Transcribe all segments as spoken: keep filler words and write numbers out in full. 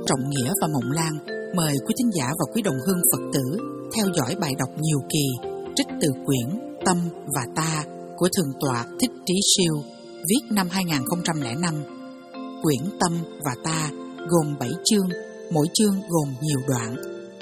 Trọng Nghĩa và Mộng Lan mời quý thính giả và quý đồng hương Phật tử theo dõi bài đọc nhiều kỳ trích từ quyển Tâm và Ta của Thượng tọa Thích Trí Siêu, viết năm hai nghìn không trăm lẻ năm. Quyển Tâm và Ta gồm bảy chương, mỗi chương gồm nhiều đoạn.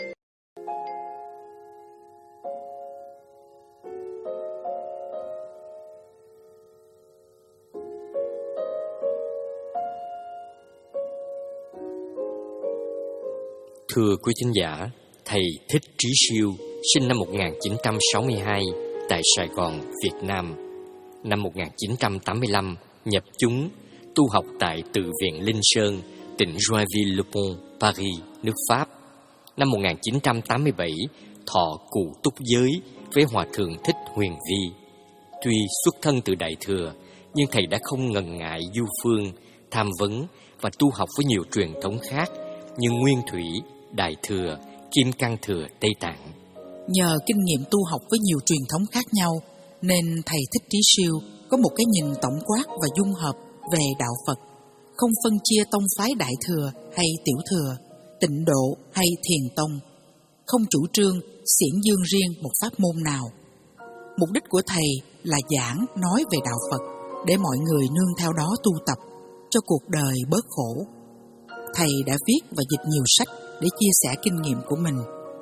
Thưa quý thính giả, Thầy Thích Trí Siêu sinh năm một nghìn chín trăm sáu mươi hai tại Sài Gòn, Việt Nam. Năm một nghìn chín trăm tám mươi lăm nhập chúng, tu học tại Từ viện Linh Sơn, tỉnh Joinville-le-Pont, Paris, nước Pháp. Năm một nghìn chín trăm tám mươi bảy thọ cụ túc giới với Hòa thượng Thích Huyền Vi. Tuy xuất thân từ Đại Thừa, nhưng Thầy đã không ngần ngại du phương, tham vấn và tu học với nhiều truyền thống khác như Nguyên Thủy, Đại Thừa, Kim Cang Thừa Tây Tạng. Nhờ kinh nghiệm tu học với nhiều truyền thống khác nhau, nên Thầy Thích Trí Siêu có một cái nhìn tổng quát và dung hợp về đạo Phật, không phân chia tông phái Đại Thừa hay Tiểu Thừa, Tịnh Độ hay Thiền Tông, không chủ trương xiển dương riêng một pháp môn nào. Mục đích của Thầy là giảng nói về đạo Phật để mọi người nương theo đó tu tập cho cuộc đời bớt khổ. Thầy đã viết và dịch nhiều sách để chia sẻ kinh nghiệm của mình.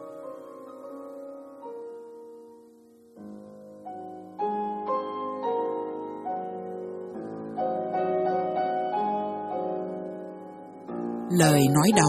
Lời nói đầu.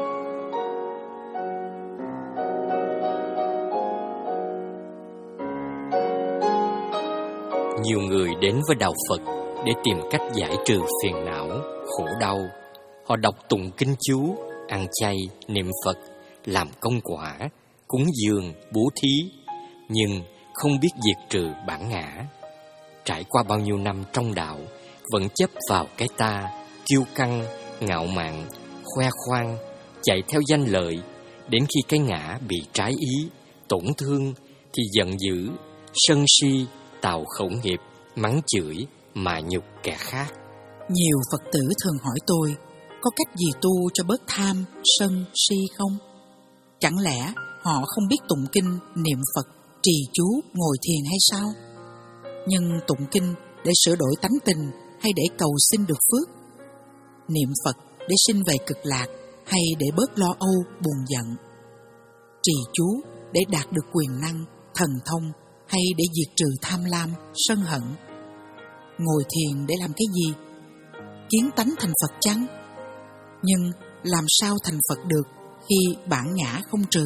Nhiều người đến với đạo Phật để tìm cách giải trừ phiền não, khổ đau. Họ đọc tụng kinh chú, ăn chay, niệm Phật, làm công quả, cúng dường, bố thí, nhưng không biết diệt trừ bản ngã. Trải qua bao nhiêu năm trong đạo, vẫn chấp vào cái ta, kiêu căng, ngạo mạn, khoe khoang, chạy theo danh lợi, đến khi cái ngã bị trái ý, tổn thương thì giận dữ, sân si, tạo khẩu nghiệp, mắng chửi, mà nhục kẻ khác. Nhiều Phật tử thường hỏi tôi, có cách gì tu cho bớt tham, sân, si không? Chẳng lẽ họ không biết tụng kinh, niệm Phật, trì chú, ngồi thiền hay sao? Nhưng tụng kinh để sửa đổi tánh tình hay để cầu xin được phước? Niệm Phật để sinh về cực lạc hay để bớt lo âu, buồn giận? Trì chú để đạt được quyền năng, thần thông hay để diệt trừ tham lam, sân hận? Ngồi thiền để làm cái gì? Kiến tánh thành Phật chăng? Nhưng làm sao thành Phật được khi bản ngã không trừ?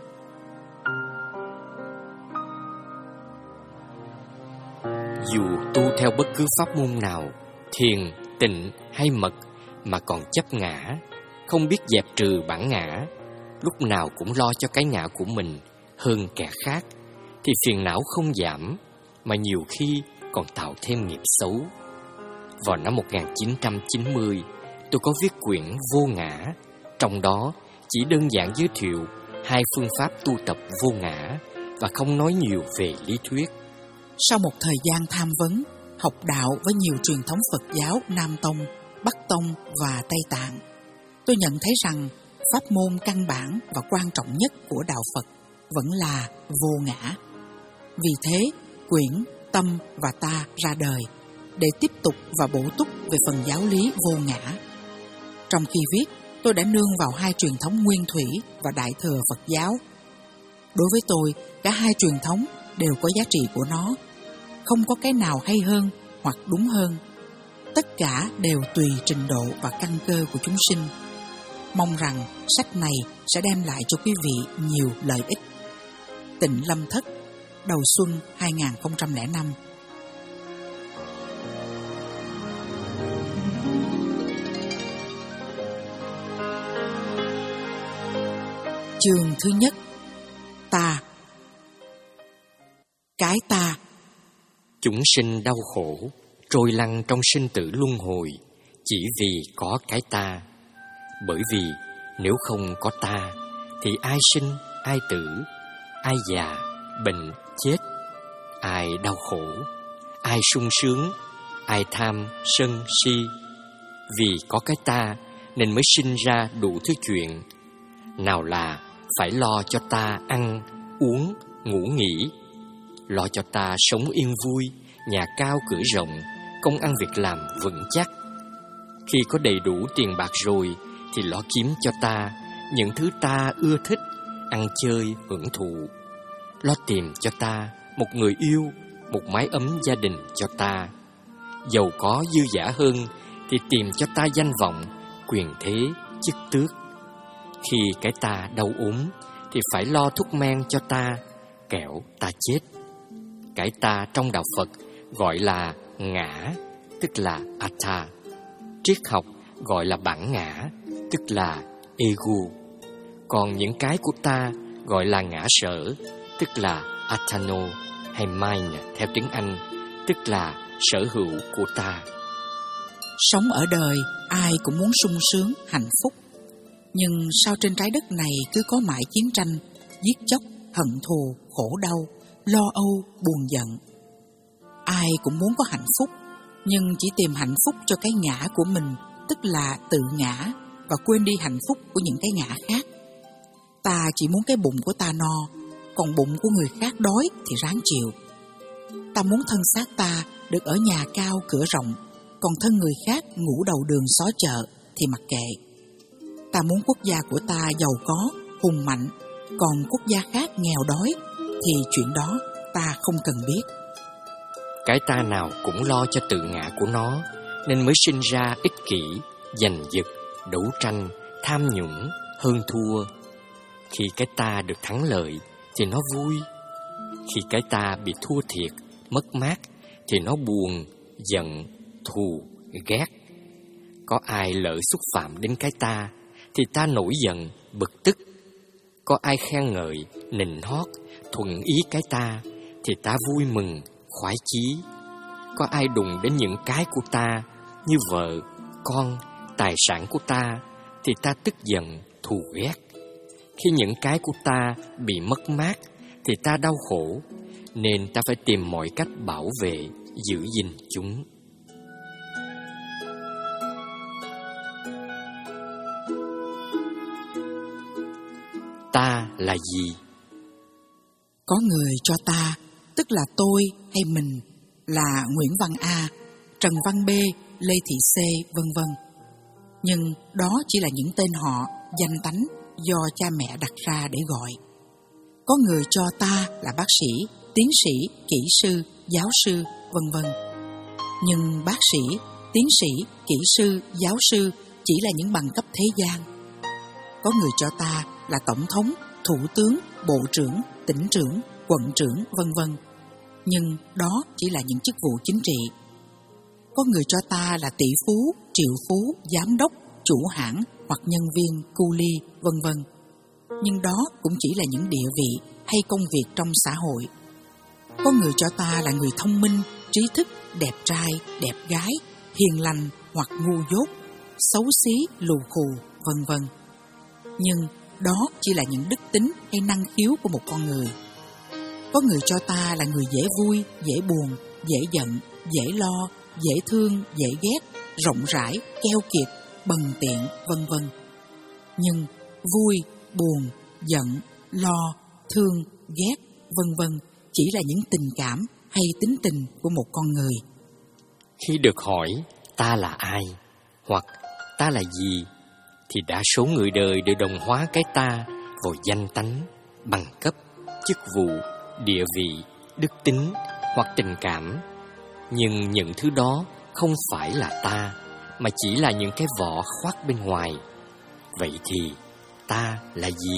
Dù tu theo bất cứ pháp môn nào, thiền, tịnh hay mật, mà còn chấp ngã, không biết dẹp trừ bản ngã, lúc nào cũng lo cho cái ngã của mình hơn kẻ khác, thì phiền não không giảm, mà nhiều khi còn tạo thêm nghiệp xấu. Vào năm một nghìn chín trăm chín mươi, tôi có viết quyển Vô Ngã, trong đó chỉ đơn giản giới thiệu hai phương pháp tu tập vô ngã và không nói nhiều về lý thuyết. Sau một thời gian tham vấn, học đạo với nhiều truyền thống Phật giáo Nam Tông, Bắc Tông và Tây Tạng, tôi nhận thấy rằng pháp môn căn bản và quan trọng nhất của đạo Phật vẫn là vô ngã. Vì thế, quyển Tâm và Ta ra đời để tiếp tục và bổ túc về phần giáo lý vô ngã. Trong khi viết, tôi đã nương vào hai truyền thống Nguyên Thủy và Đại Thừa Phật giáo. Đối với tôi, cả hai truyền thống đều có giá trị của nó, không có cái nào hay hơn hoặc đúng hơn. Tất cả đều tùy trình độ và căn cơ của chúng sinh. Mong rằng sách này sẽ đem lại cho quý vị nhiều lợi ích. Tịnh Lâm Thất, đầu xuân hai nghìn không trăm lẻ năm. Chương thứ nhất. Ta. Cái ta. Chúng sinh đau khổ, trôi lăn trong sinh tử luân hồi, chỉ vì có cái ta. Bởi vì nếu không có ta, thì ai sinh, ai tử, ai già, bệnh, chết, ai đau khổ, ai sung sướng, ai tham, sân, si. Vì có cái ta nên mới sinh ra đủ thứ chuyện. Nào là phải lo cho ta ăn, uống, ngủ nghỉ, lo cho ta sống yên vui, nhà cao cửa rộng, công ăn việc làm vững chắc. Khi có đầy đủ tiền bạc rồi thì lo kiếm cho ta những thứ ta ưa thích, ăn chơi, hưởng thụ. Lo tìm cho ta một người yêu, một mái ấm gia đình cho ta. Giàu có dư dả hơn thì tìm cho ta danh vọng, quyền thế, chức tước. Khi cái ta đau ốm thì phải lo thuốc men cho ta, kẻo ta chết. Cái ta trong đạo Phật gọi là ngã, tức là Atha. Triết học gọi là bản ngã, tức là ego. Còn những cái của ta gọi là ngã sở, tức là Atano hay mind theo tiếng Anh, tức là sở hữu của ta. Sống ở đời ai cũng muốn sung sướng, hạnh phúc. Nhưng sao trên trái đất này cứ có mãi chiến tranh, giết chóc, hận thù, khổ đau, lo âu, buồn giận. Ai cũng muốn có hạnh phúc, nhưng chỉ tìm hạnh phúc cho cái ngã của mình, tức là tự ngã, và quên đi hạnh phúc của những cái ngã khác. Ta chỉ muốn cái bụng của ta no, còn bụng của người khác đói thì ráng chịu. Ta muốn thân xác ta được ở nhà cao cửa rộng, còn thân người khác ngủ đầu đường xó chợ thì mặc kệ. Ta muốn quốc gia của ta giàu có, hùng mạnh, còn quốc gia khác nghèo đói thì chuyện đó ta không cần biết. Cái ta nào cũng lo cho tự ngã của nó, nên mới sinh ra ích kỷ, giành giật, đấu tranh, tham nhũng, hơn thua. Khi cái ta được thắng lợi thì nó vui. Khi cái ta bị thua thiệt, mất mát thì nó buồn, giận, thù, ghét. Có ai lỡ xúc phạm đến cái ta thì ta nổi giận, bực tức. Có ai khen ngợi, nịnh hót, thuận ý cái ta thì ta vui mừng, khoái chí. Có ai đụng đến những cái của ta như vợ, con, tài sản của ta thì ta tức giận, thù ghét. Khi những cái của ta bị mất mát thì ta đau khổ, nên ta phải tìm mọi cách bảo vệ, giữ gìn chúng. Ta là gì? Có người cho ta, tức là tôi hay mình, là Nguyễn Văn A, Trần Văn B, Lê Thị C, vân vân. Nhưng đó chỉ là những tên họ, danh tánh do cha mẹ đặt ra để gọi. Có người cho ta là bác sĩ, tiến sĩ, kỹ sư, giáo sư, vân vân. Nhưng bác sĩ, tiến sĩ, kỹ sư, giáo sư chỉ là những bằng cấp thế gian. Có người cho ta là tổng thống, thủ tướng, bộ trưởng, tỉnh trưởng, quận trưởng, vân vân. Nhưng đó chỉ là những chức vụ chính trị. Có người cho ta là tỷ phú, triệu phú, giám đốc, chủ hãng hoặc nhân viên, cu li, vân vân. Nhưng đó cũng chỉ là những địa vị hay công việc trong xã hội. Có người cho ta là người thông minh, trí thức, đẹp trai, đẹp gái, hiền lành hoặc ngu dốt, xấu xí, lù khù, vân vân. Nhưng đó chỉ là những đức tính hay năng khiếu của một con người. Có người cho ta là người dễ vui, dễ buồn, dễ giận, dễ lo, dễ thương, dễ ghét, rộng rãi, keo kiệt, bần tiện, vân vân. Nhưng vui, buồn, giận, lo, thương, ghét, vân vân chỉ là những tình cảm hay tính tình của một con người. Khi được hỏi ta là ai hoặc ta là gì thì đa số người đời đều đồng hóa cái ta vào danh tánh, bằng cấp, chức vụ, địa vị, đức tính hoặc tình cảm. Nhưng những thứ đó không phải là ta, mà chỉ là những cái vỏ khoác bên ngoài. Vậy thì ta là gì?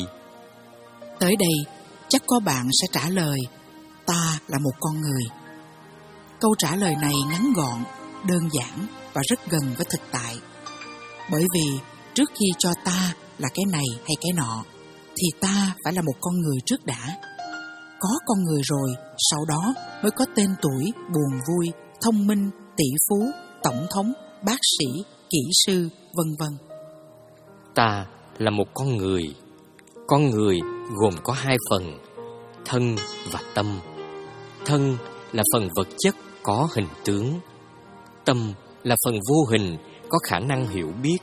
Tới đây chắc có bạn sẽ trả lời, ta là một con người. Câu trả lời này ngắn gọn, đơn giản và rất gần với thực tại. Bởi vì trước khi cho ta là cái này hay cái nọ thì ta phải là một con người trước đã. Có con người rồi, sau đó mới có tên tuổi, buồn vui, thông minh, tỷ phú, tổng thống, bác sĩ, kỹ sư, vân vân. Ta là một con người. Con người gồm có hai phần, thân và tâm. Thân là phần vật chất có hình tướng. Tâm là phần vô hình có khả năng hiểu biết,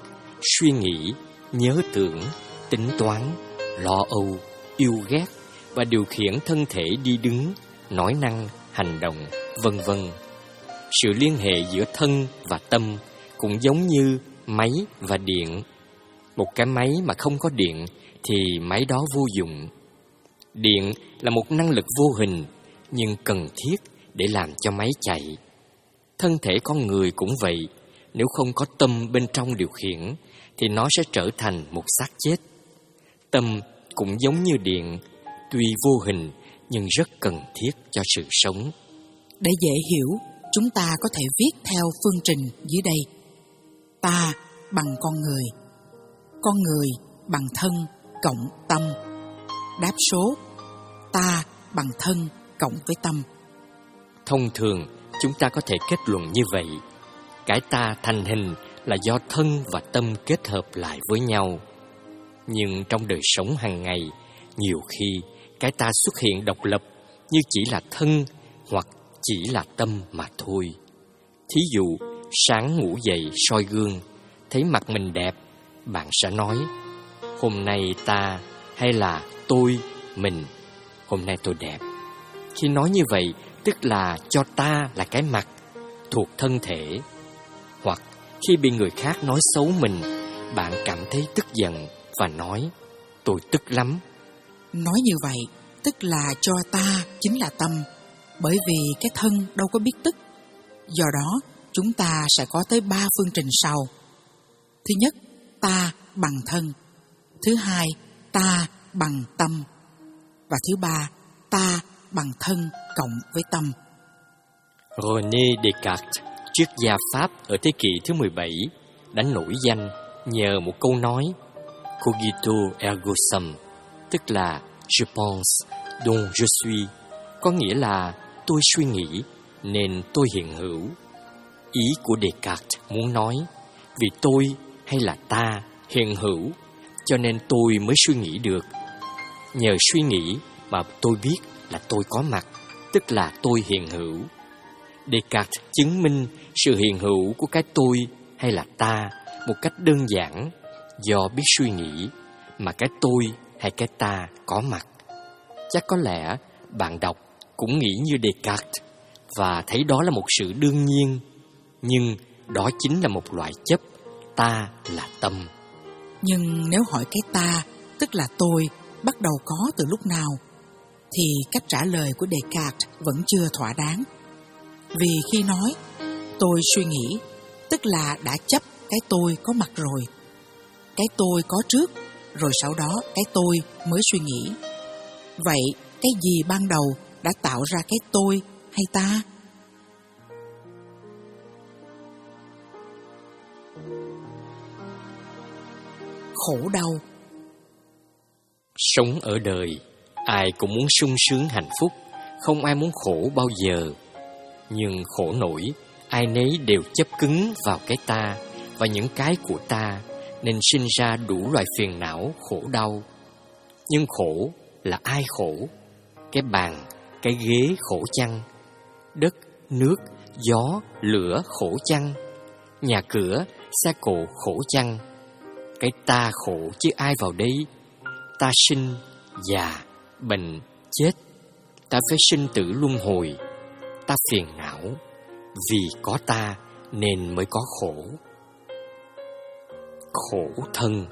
suy nghĩ, nhớ tưởng, tính toán, lo âu, yêu ghét và điều khiển thân thể đi đứng, nói năng, hành động, vân vân. Sự liên hệ giữa thân và tâm cũng giống như máy và điện. Một cái máy mà không có điện thì máy đó vô dụng. Điện là một năng lực vô hình nhưng cần thiết để làm cho máy chạy. Thân thể con người cũng vậy, nếu không có tâm bên trong điều khiển thì nó sẽ trở thành một xác chết. Tâm cũng giống như điện, tuy vô hình nhưng rất cần thiết cho sự sống. Để dễ hiểu, chúng ta có thể viết theo phương trình dưới đây. Ta bằng con người, con người bằng thân cộng tâm. Đáp số: ta bằng thân cộng với tâm. Thông thường, chúng ta có thể kết luận như vậy. Cái ta thành hình là do thân và tâm kết hợp lại với nhau. Nhưng trong đời sống hàng ngày, nhiều khi cái ta xuất hiện độc lập như chỉ là thân hoặc chỉ là tâm mà thôi. Thí dụ, sáng ngủ dậy soi gương, thấy mặt mình đẹp, bạn sẽ nói: hôm nay ta, hay là tôi, mình, hôm nay tôi đẹp. Khi nói như vậy, tức là cho ta là cái mặt thuộc thân thể. Hoặc khi bị người khác nói xấu mình, bạn cảm thấy tức giận và nói: tôi tức lắm. Nói như vậy, tức là cho ta chính là tâm, bởi vì cái thân đâu có biết tức. Do đó, chúng ta sẽ có tới ba phương trình sau. Thứ nhất, ta bằng thân. Thứ hai, ta bằng tâm. Và thứ ba, ta bằng thân cộng với tâm. René Descartes, triết gia Pháp ở thế kỷ thứ mười bảy, đã nổi danh nhờ một câu nói cogito ergo sum, tức là je pense donc je suis, có nghĩa là tôi suy nghĩ nên tôi hiện hữu. Ý của Descartes muốn nói, vì tôi hay là ta hiện hữu, cho nên tôi mới suy nghĩ được. Nhờ suy nghĩ mà tôi biết là tôi có mặt, tức là tôi hiện hữu. Descartes chứng minh sự hiện hữu của cái tôi hay là ta một cách đơn giản, do biết suy nghĩ mà cái tôi hay cái ta có mặt. Chắc có lẽ bạn đọc cũng nghĩ như Descartes và thấy đó là một sự đương nhiên, nhưng đó chính là một loại chấp, ta là tâm. Nhưng nếu hỏi cái ta, tức là tôi, bắt đầu có từ lúc nào, thì cách trả lời của Descartes vẫn chưa thỏa đáng. Vì khi nói tôi suy nghĩ, tức là đã chấp cái tôi có mặt rồi. Cái tôi có trước, rồi sau đó cái tôi mới suy nghĩ. Vậy cái gì ban đầu đã tạo ra cái tôi hay ta? Khổ đau. Sống ở đời, ai cũng muốn sung sướng hạnh phúc, không ai muốn khổ bao giờ. Nhưng khổ nổi, ai nấy đều chấp cứng vào cái ta và những cái của ta, nên sinh ra đủ loại phiền não, khổ đau. Nhưng khổ là ai khổ? Cái bàn, cái ghế khổ chăng? Đất, nước, gió, lửa khổ chăng? Nhà cửa, xe cộ khổ chăng? Cái ta khổ chứ ai vào đây? Ta sinh, già, bệnh, chết. Ta phải sinh tử luân hồi. Ta phiền não, vì có ta nên mới có khổ. Khổ thân.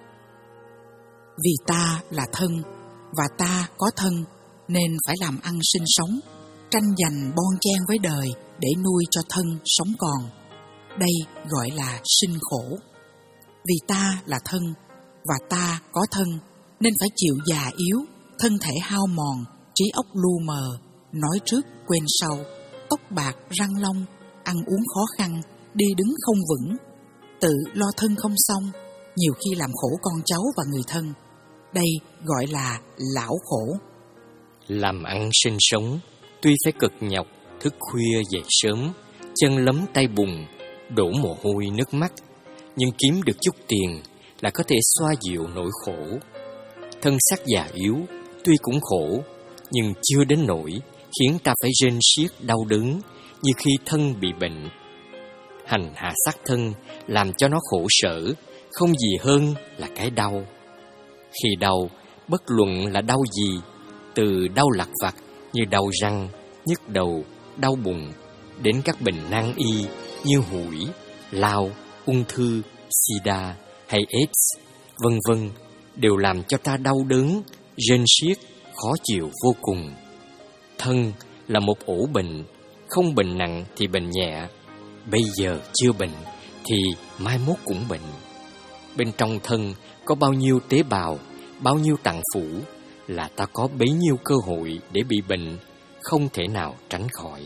Vì ta là thân, và ta có thân, nên phải làm ăn sinh sống, tranh giành bon chen với đời để nuôi cho thân sống còn. Đây gọi là sinh khổ. Vì ta là thân, và ta có thân, nên phải chịu già yếu, thân thể hao mòn, trí óc lu mờ, nói trước quên sau, tóc bạc răng long, ăn uống khó khăn, đi đứng không vững, tự lo thân không xong, nhiều khi làm khổ con cháu và người thân. Đây gọi là lão khổ. Làm ăn sinh sống, tuy phải cực nhọc, thức khuya dậy sớm, chân lấm tay bùn, đổ mồ hôi nước mắt, nhưng kiếm được chút tiền là có thể xoa dịu nỗi khổ. Thân xác già yếu, tuy cũng khổ, nhưng chưa đến nỗi khiến ta phải rên xiết đau đớn như khi thân bị bệnh. Hành hạ xác thân làm cho nó khổ sở, không gì hơn là cái đau. Khi đau, bất luận là đau gì, từ đau lặt vặt như đau răng, nhức đầu, đau bụng, đến các bệnh nan y như hủi, lao, ung thư, sida hay AIDS, vân vân, đều làm cho ta đau đớn, rên xiết, khó chịu vô cùng. Thân là một ổ bệnh, không bệnh nặng thì bệnh nhẹ, bây giờ chưa bệnh thì mai mốt cũng bệnh. Bên trong thân có bao nhiêu tế bào, bao nhiêu tạng phủ, là ta có bấy nhiêu cơ hội để bị bệnh, không thể nào tránh khỏi.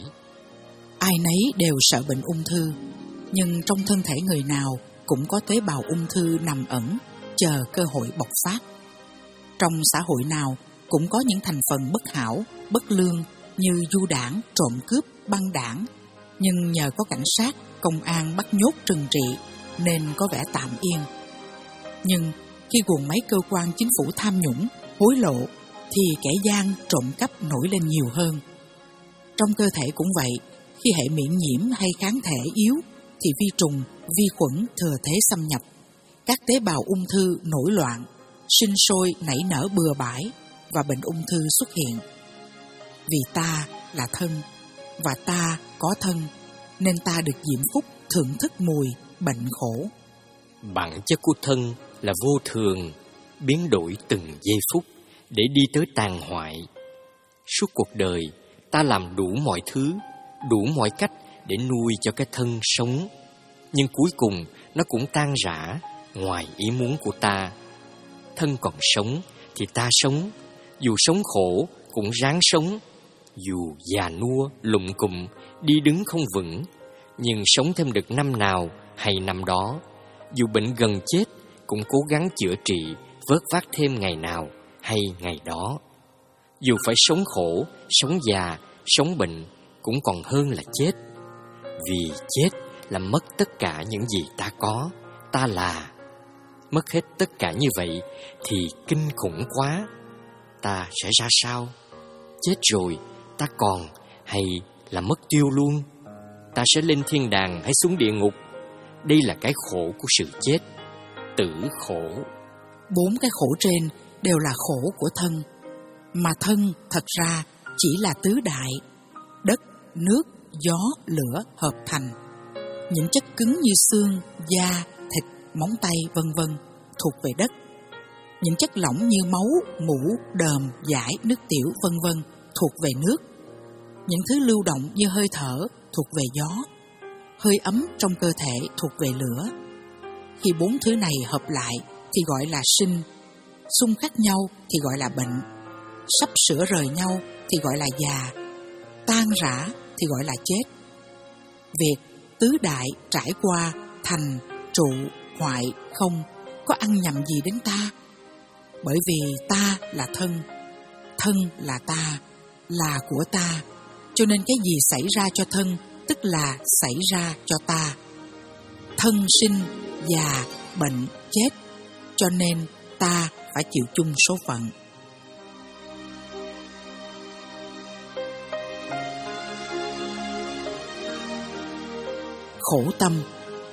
Ai nấy đều sợ bệnh ung thư, nhưng trong thân thể người nào cũng có tế bào ung thư nằm ẩn, chờ cơ hội bộc phát. Trong xã hội nào cũng có những thành phần bất hảo, bất lương như du đảng, trộm cướp, băng đảng, nhưng nhờ có cảnh sát, công an bắt nhốt trừng trị nên có vẻ tạm yên. Nhưng khi guồng máy cơ quan chính phủ tham nhũng, hối lộ thì kẻ gian, trộm cắp nổi lên nhiều hơn. Trong cơ thể cũng vậy, khi hệ miễn nhiễm hay kháng thể yếu thì vi trùng, vi khuẩn thừa thế xâm nhập. Các tế bào ung thư nổi loạn, sinh sôi nảy nở bừa bãi và bệnh ung thư xuất hiện. Vì ta là thân và ta có thân nên ta được diễm phúc thưởng thức mùi bệnh khổ. Bản chất của thân là vô thường, biến đổi từng giây phút để đi tới tàn hoại. Suốt cuộc đời, ta làm đủ mọi thứ, đủ mọi cách để nuôi cho cái thân sống. Nhưng cuối cùng nó cũng tan rã ngoài ý muốn của ta. Thân còn sống thì ta sống, dù sống khổ cũng ráng sống. Dù già nua, lụng cụm, đi đứng không vững, nhưng sống thêm được năm nào hay năm đó. Dù bệnh gần chết cũng cố gắng chữa trị, vớt vát thêm ngày nào hay ngày đó. Dù phải sống khổ, sống già, sống bệnh cũng còn hơn là chết. Vì chết là mất tất cả những gì ta có, ta là. Mất hết tất cả như vậy thì kinh khủng quá. Ta sẽ ra sao? Chết rồi ta còn hay là mất tiêu luôn? Ta sẽ lên thiên đàng hay xuống địa ngục? Đây là cái khổ của sự chết, tử khổ. Bốn cái khổ trên đều là khổ của thân, mà thân thật ra chỉ là tứ đại: đất, nước, gió, lửa hợp thành. Những chất cứng như xương, da, thịt, móng tay vân vân thuộc về đất. Những chất lỏng như máu, mũ, đờm, dải, nước tiểu vân vân thuộc về nước. Những thứ lưu động như hơi thở thuộc về gió. Hơi ấm trong cơ thể thuộc về lửa. Khi bốn thứ này hợp lại thì gọi là sinh, xung khắc nhau thì gọi là bệnh, sắp sửa rời nhau thì gọi là già, tan rã thì gọi là chết. Việc tứ đại trải qua thành, trụ, hoại, không có ăn nhầm gì đến ta. Bởi vì ta là thân, thân là ta, là của ta, cho nên cái gì xảy ra cho thân tức là xảy ra cho ta. Thân sinh, già, bệnh, chết, cho nên ta phải chịu chung số phận. Khổ tâm.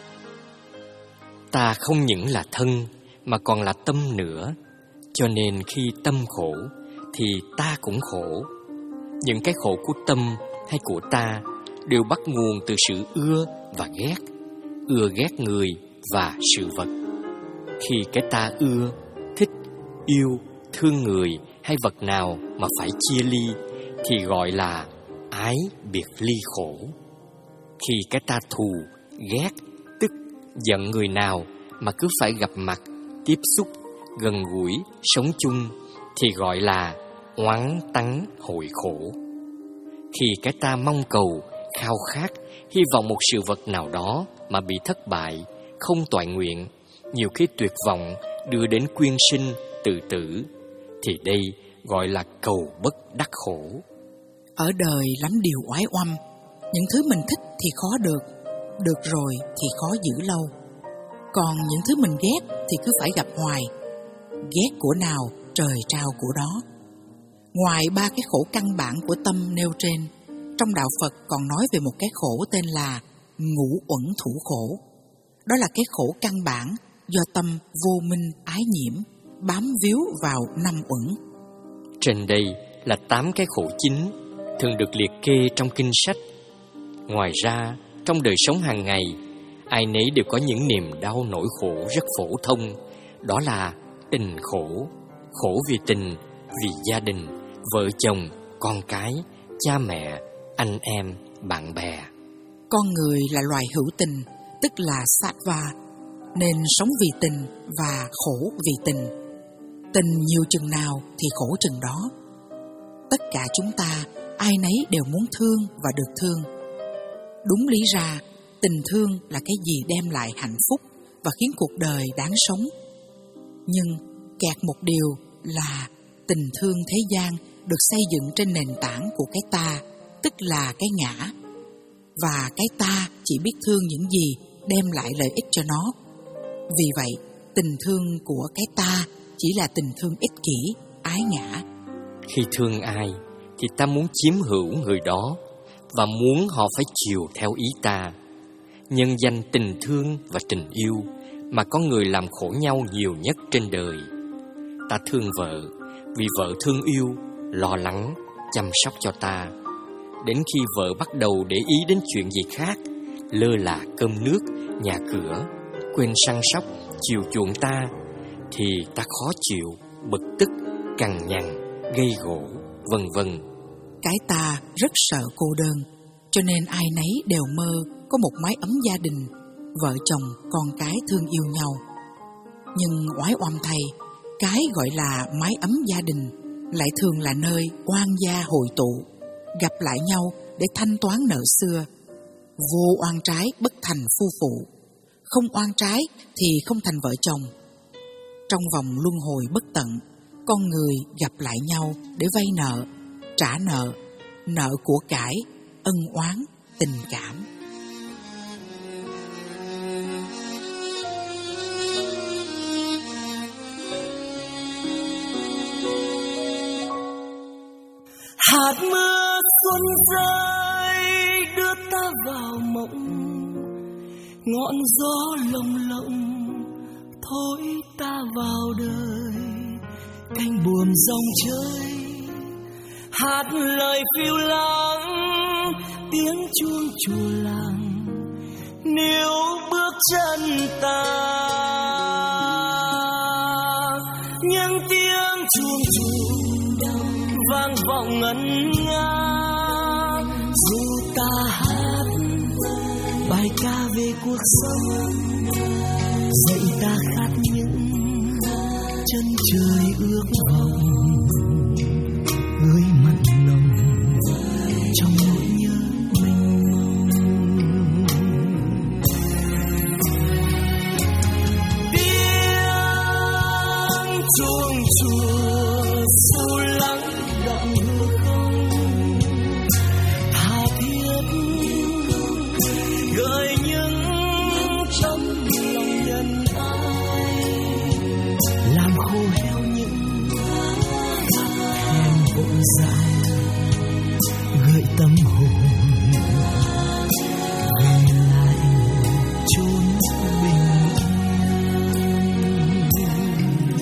Ta không những là thân mà còn là tâm nữa, cho nên khi tâm khổ thì ta cũng khổ. Những cái khổ của tâm hay của ta đều bắt nguồn từ sự ưa và ghét, ưa ghét người và sự vật. Khi cái ta ưa, thích, yêu, thương người hay vật nào mà phải chia ly thì gọi là ái biệt ly khổ. Khi cái ta thù, ghét, tức, giận người nào mà cứ phải gặp mặt, tiếp xúc, gần gũi, sống chung thì gọi là oán tắng hội khổ. Khi cái ta mong cầu, khao khát, hy vọng một sự vật nào đó mà bị thất bại, không toại nguyện, nhiều khi tuyệt vọng đưa đến quyên sinh, tự tử, thì đây gọi là cầu bất đắc khổ. Ở đời lắm điều oái oăm, những thứ mình thích thì khó được, được rồi thì khó giữ lâu. Còn những thứ mình ghét thì cứ phải gặp hoài. Ghét của nào trời trao của đó. Ngoài ba cái khổ căn bản của tâm nêu trên, trong đạo Phật còn nói về một cái khổ tên là ngũ uẩn thủ khổ. Đó là cái khổ căn bản do tâm vô minh ái nhiễm bám víu vào năm uẩn. Trên đây là tám cái khổ chính thường được liệt kê trong kinh sách. Ngoài ra, trong đời sống hàng ngày, ai nấy đều có những niềm đau nỗi khổ rất phổ thông. Đó là tình khổ, khổ vì tình, vì gia đình, vợ chồng, con cái, cha mẹ, anh em, bạn bè. Con người là loài hữu tình, tức là sattva, nên sống vì tình và khổ vì tình. Tình nhiều chừng nào thì khổ chừng đó. Tất cả chúng ta, ai nấy đều muốn thương và được thương. Đúng lý ra, tình thương là cái gì đem lại hạnh phúc và khiến cuộc đời đáng sống. Nhưng kẹt một điều là tình thương thế gian được xây dựng trên nền tảng của cái ta, tức là cái ngã. Và cái ta chỉ biết thương những gì đem lại lợi ích cho nó. Vì vậy, tình thương của cái ta chỉ là tình thương ích kỷ, ái ngã. Khi thương ai thì ta muốn chiếm hữu người đó và muốn họ phải chiều theo ý ta. Nhân danh tình thương và tình yêu mà có người làm khổ nhau nhiều nhất trên đời. Ta thương vợ vì vợ thương yêu, lo lắng, chăm sóc cho ta. Đến khi vợ bắt đầu để ý đến chuyện gì khác, lơ là cơm nước, nhà cửa, quên săn sóc, chiều chuộng ta, thì ta khó chịu, bực tức, cằn nhằn, gây gổ, vân vân. Cái ta rất sợ cô đơn, cho nên ai nấy đều mơ có một mái ấm gia đình, vợ chồng, con cái thương yêu nhau. Nhưng oái oăm thay, cái gọi là mái ấm gia đình lại thường là nơi oan gia hội tụ, gặp lại nhau để thanh toán nợ xưa. Vô oan trái bất thành phu phụ, không oan trái thì không thành vợ chồng. Trong vòng luân hồi bất tận, con người gặp lại nhau để vay nợ, trả nợ, nợ của cải, ân oán, tình cảm. Hạt mưa xuân rơi đưa ta vào mộng, ngọn gió lồng lộng thôi ta vào đời, cánh buồm dòng chơi hát lời phiêu lãng, tiếng chuông chùa làng níu bước chân ta. Những tiếng chuông chùa vang vọng ngân nga, dù ta hát bài ca về cuộc sống, dạy ta khát những chân trời ước vọng, gửi mặn nồng trong nỗi nhớ mênh mông. Tiếng chuông chùa sâu lắng động hư không, tha thiết gợi những tấm lòng nhân ái, làm khô heo những thèm vội dài, gợi tâm hồn về lại chốn bình yên.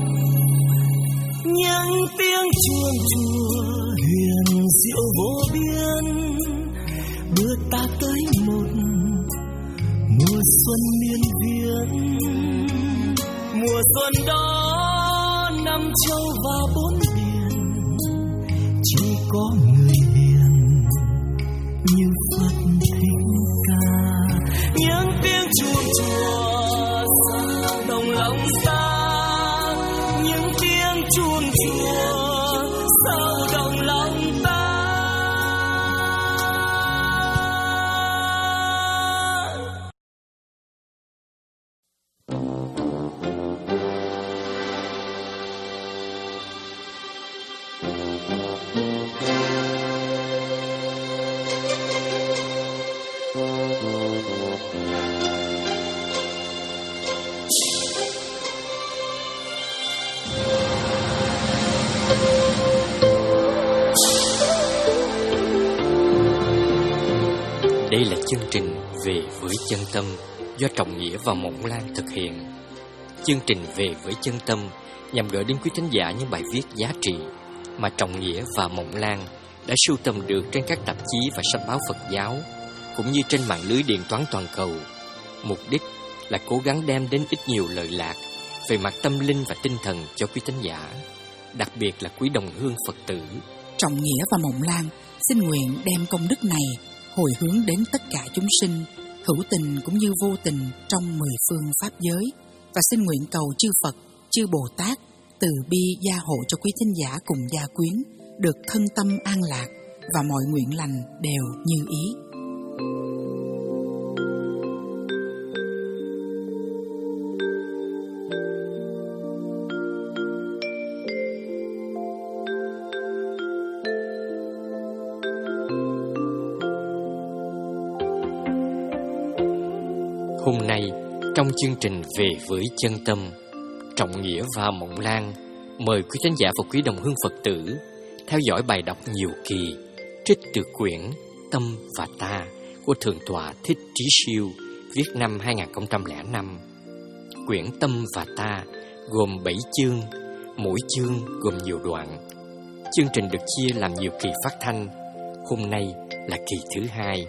Những tiếng chuông chùa huyền diệu vô biên đưa ta tới một mùa xuân miên viễn. Mùa xuân đó năm châu và bốn biển, chỉ có người hiền như Phật thích ca. Những tiếng chuông chùa sao đồng lòng xa, những tiếng chuông chùa sao đồng lòng ta. Đây là chương trình Về với Chân Tâm do Trọng Nghĩa và Mộng Lan thực hiện. chương trình Về với Chân Tâm nhằm gửi đến quý thính giả những bài viết giá trị mà Trọng Nghĩa và Mộng Lan đã sưu tầm được trên các tạp chí và sách báo Phật giáo, cũng như trên mạng lưới điện toán toàn cầu. Mục đích là cố gắng đem đến ít nhiều lợi lạc về mặt tâm linh và tinh thần cho quý thính giả, đặc biệt là quý đồng hương Phật tử. Trọng Nghĩa và Mộng Lan xin nguyện đem công đức này hồi hướng đến tất cả chúng sinh, hữu tình cũng như vô tình trong mười phương pháp giới, và xin nguyện cầu chư Phật, chư Bồ Tát từ bi gia hộ cho quý thính giả cùng gia quyến được thân tâm an lạc và mọi nguyện lành đều như ý. Hôm nay, trong chương trình Về với Chân Tâm, Trọng Nghĩa và Mộng Lan mời quý khán giả và quý đồng hương Phật tử theo dõi bài đọc nhiều kỳ trích từ quyển Tâm và Ta của Thượng tọa Thích Trí Siêu, viết năm hai nghìn không trăm lẻ năm. Quyển Tâm và Ta gồm bảy chương, mỗi chương gồm nhiều đoạn. Chương trình được chia làm nhiều kỳ phát thanh. Hôm nay là kỳ thứ hai.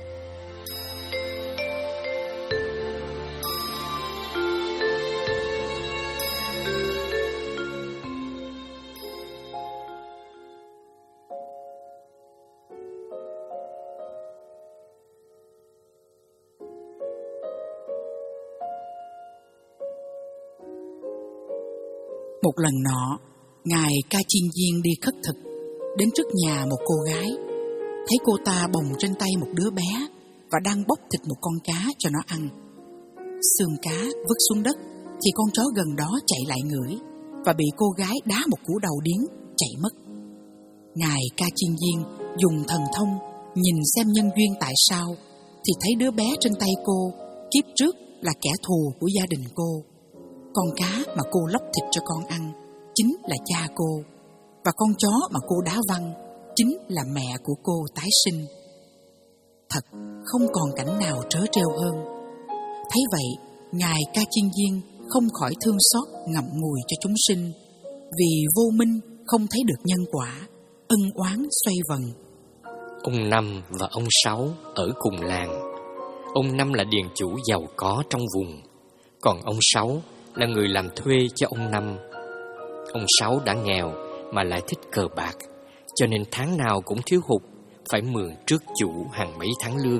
Một lần nọ, Ngài Ca Chiên Viên đi khất thực, đến trước nhà một cô gái, thấy cô ta bồng trên tay một đứa bé và đang bóc thịt một con cá cho nó ăn. Xương cá vứt xuống đất thì con chó gần đó chạy lại ngửi và bị cô gái đá một cú đầu điếng chạy mất. Ngài Ca Chiên Viên dùng thần thông nhìn xem nhân duyên tại sao, thì thấy đứa bé trên tay cô kiếp trước là kẻ thù của gia đình cô. Con cá mà cô lóc thịt cho con ăn chính là cha cô, và con chó mà cô đá văng chính là mẹ của cô tái sinh. Thật không còn cảnh nào trớ trêu hơn. Thấy vậy, Ngài Ca Chiên Viên không khỏi thương xót ngậm ngùi cho chúng sinh, vì vô minh không thấy được nhân quả, ân oán xoay vần. Ông Năm và ông Sáu ở cùng làng. Ông Năm là điền chủ giàu có trong vùng, còn ông Sáu là người làm thuê cho ông Năm. Ông Sáu đã nghèo mà lại thích cờ bạc, cho nên tháng nào cũng thiếu hụt, phải mượn trước chủ hàng mấy tháng lương.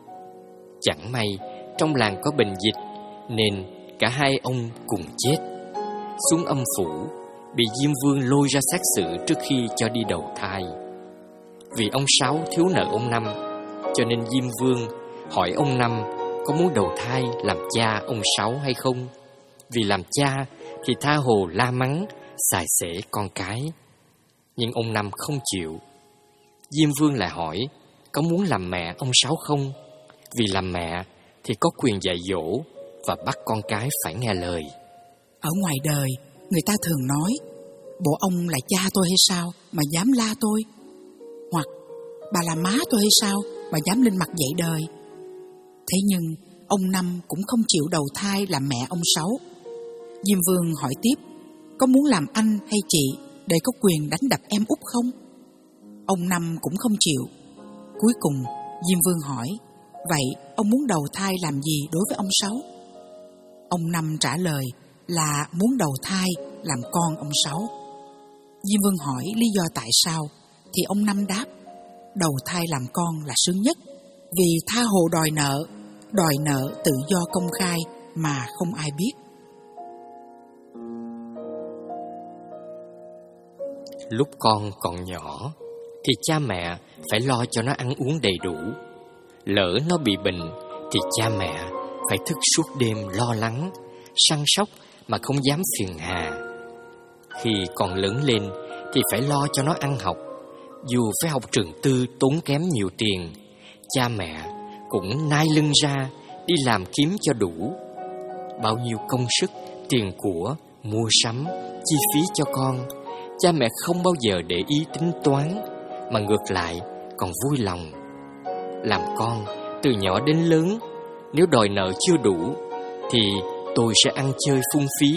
Chẳng may trong làng có bệnh dịch, nên cả hai ông cùng chết. Xuống âm phủ, bị Diêm Vương lôi ra xét xử trước khi cho đi đầu thai. Vì ông Sáu thiếu nợ ông Năm, cho nên Diêm Vương hỏi ông Năm có muốn đầu thai làm cha ông Sáu hay không. Vì làm cha thì tha hồ la mắng, xài xể con cái. Nhưng ông Năm không chịu. Diêm Vương lại hỏi có muốn làm mẹ ông Sáu không. Vì làm mẹ thì có quyền dạy dỗ và bắt con cái phải nghe lời. Ở ngoài đời, người ta thường nói, bộ ông là cha tôi hay sao mà dám la tôi? Hoặc bà là má tôi hay sao mà dám lên mặt dạy đời? Thế nhưng ông Năm cũng không chịu đầu thai làm mẹ ông Sáu. Diêm Vương hỏi tiếp, có muốn làm anh hay chị để có quyền đánh đập em út không? Ông Năm cũng không chịu. Cuối cùng Diêm Vương hỏi, vậy ông muốn đầu thai làm gì đối với ông Sáu? Ông Năm trả lời là muốn đầu thai làm con ông Sáu. Diêm Vương hỏi lý do tại sao, thì ông Năm đáp, đầu thai làm con là sướng nhất, vì tha hồ đòi nợ, đòi nợ tự do công khai mà không ai biết. Lúc con còn nhỏ thì cha mẹ phải lo cho nó ăn uống đầy đủ. Lỡ nó bị bệnh thì cha mẹ phải thức suốt đêm lo lắng, săn sóc mà không dám phiền hà. Khi còn lớn lên thì phải lo cho nó ăn học. Dù phải học trường tư tốn kém nhiều tiền, cha mẹ cũng nai lưng ra đi làm kiếm cho đủ. Bao nhiêu công sức, tiền của, mua sắm, chi phí cho con, cha mẹ không bao giờ để ý tính toán, mà ngược lại còn vui lòng. Làm con từ nhỏ đến lớn, nếu đòi nợ chưa đủ thì tôi sẽ ăn chơi phung phí,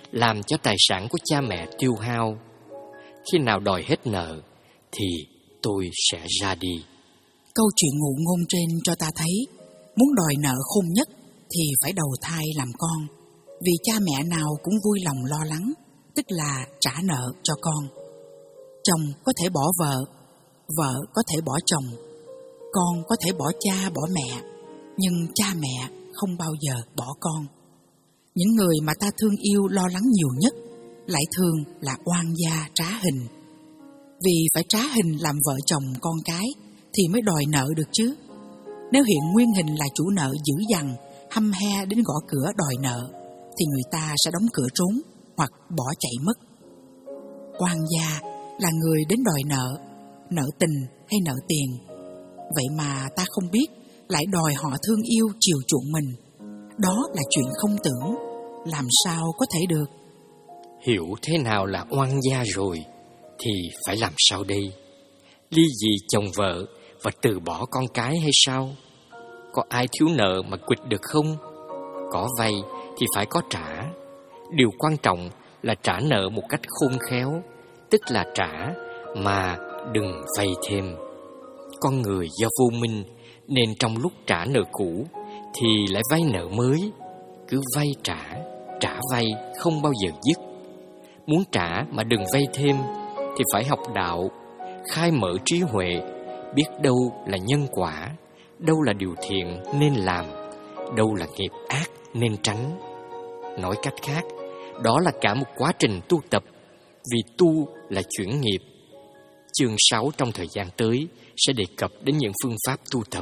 làm cho tài sản của cha mẹ tiêu hao. Khi nào đòi hết nợ thì tôi sẽ ra đi. Câu chuyện ngụ ngôn trên cho ta thấy, muốn đòi nợ khôn nhất thì phải đầu thai làm con, vì cha mẹ nào cũng vui lòng lo lắng, tức là trả nợ cho con. Chồng có thể bỏ vợ, vợ có thể bỏ chồng, con có thể bỏ cha bỏ mẹ, nhưng cha mẹ không bao giờ bỏ con. Những người mà ta thương yêu lo lắng nhiều nhất lại thường là oan gia trá hình. Vì phải trá hình làm vợ chồng con cái thì mới đòi nợ được chứ. Nếu hiện nguyên hình là chủ nợ dữ dằn, hăm he đến gõ cửa đòi nợ, thì người ta sẽ đóng cửa trốn hoặc bỏ chạy mất. Oan gia là người đến đòi nợ, nợ tình hay nợ tiền. Vậy mà ta không biết, lại đòi họ thương yêu chiều chuộng mình. Đó là chuyện không tưởng, làm sao có thể được. Hiểu thế nào là oan gia rồi thì phải làm sao đây? Ly dị chồng vợ và từ bỏ con cái hay sao? Có ai thiếu nợ mà quỵt được không? Có vay thì phải có trả. Điều quan trọng là trả nợ một cách khôn khéo, tức là trả mà đừng vay thêm. Con người do vô minh nên trong lúc trả nợ cũ thì lại vay nợ mới. Cứ vay trả, trả vay không bao giờ dứt. Muốn trả mà đừng vay thêm thì phải học đạo, khai mở trí huệ, biết đâu là nhân quả, đâu là điều thiện nên làm, đâu là nghiệp ác nên tránh. Nói cách khác, đó là cả một quá trình tu tập, vì tu là chuyển nghiệp. Chương sáu trong thời gian tới sẽ đề cập đến những phương pháp tu tập.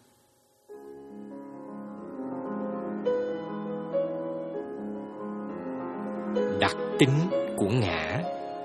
Đặc tính của ngã.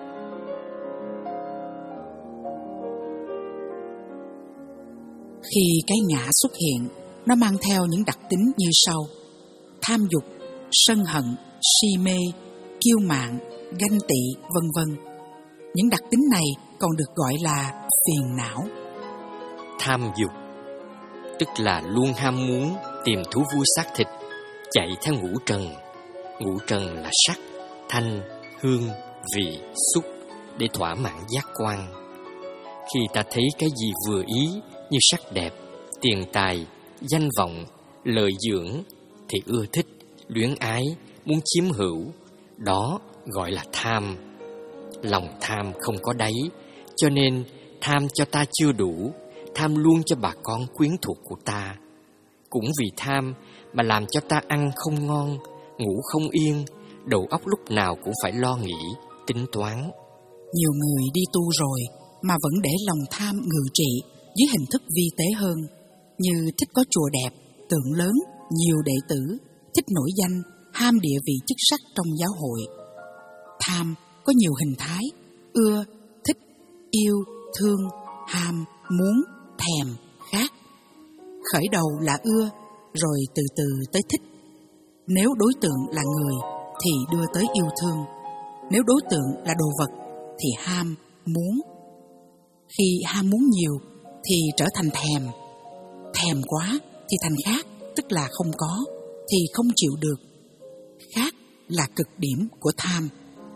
Khi cái ngã xuất hiện, nó mang theo những đặc tính như sau: tham dục, sân hận, si mê, kiêu mạn, ganh tị, vân vân. Những đặc tính này còn được gọi là phiền não. Tham dục, tức là luôn ham muốn tìm thú vui xác thịt, chạy theo ngũ trần. Ngũ trần là sắc, thanh, hương, vị, xúc để thỏa mãn giác quan. Khi ta thấy cái gì vừa ý như sắc đẹp, tiền tài, danh vọng, lợi dưỡng thì ưa thích, luyến ái, muốn chiếm hữu, đó gọi là tham. Lòng tham không có đáy, cho nên tham cho ta chưa đủ, tham luôn cho bà con quyến thuộc của ta. Cũng vì tham mà làm cho ta ăn không ngon, ngủ không yên, đầu óc lúc nào cũng phải lo nghĩ, tính toán. Nhiều người đi tu rồi mà vẫn để lòng tham ngự trị dưới hình thức vi tế hơn, như thích có chùa đẹp, tượng lớn, nhiều đệ tử, thích nổi danh, ham địa vị chức sắc trong giáo hội. Tham có nhiều hình thái: ưa, thích, yêu, thương, ham, muốn, thèm, khát. Khởi đầu là ưa, rồi từ từ tới thích. Nếu đối tượng là người thì đưa tới yêu thương. Nếu đối tượng là đồ vật thì ham, muốn. Khi ham muốn nhiều thì trở thành thèm. Thèm quá thì thành khát, tức là không có, thì không chịu được. Khát là cực điểm của tham.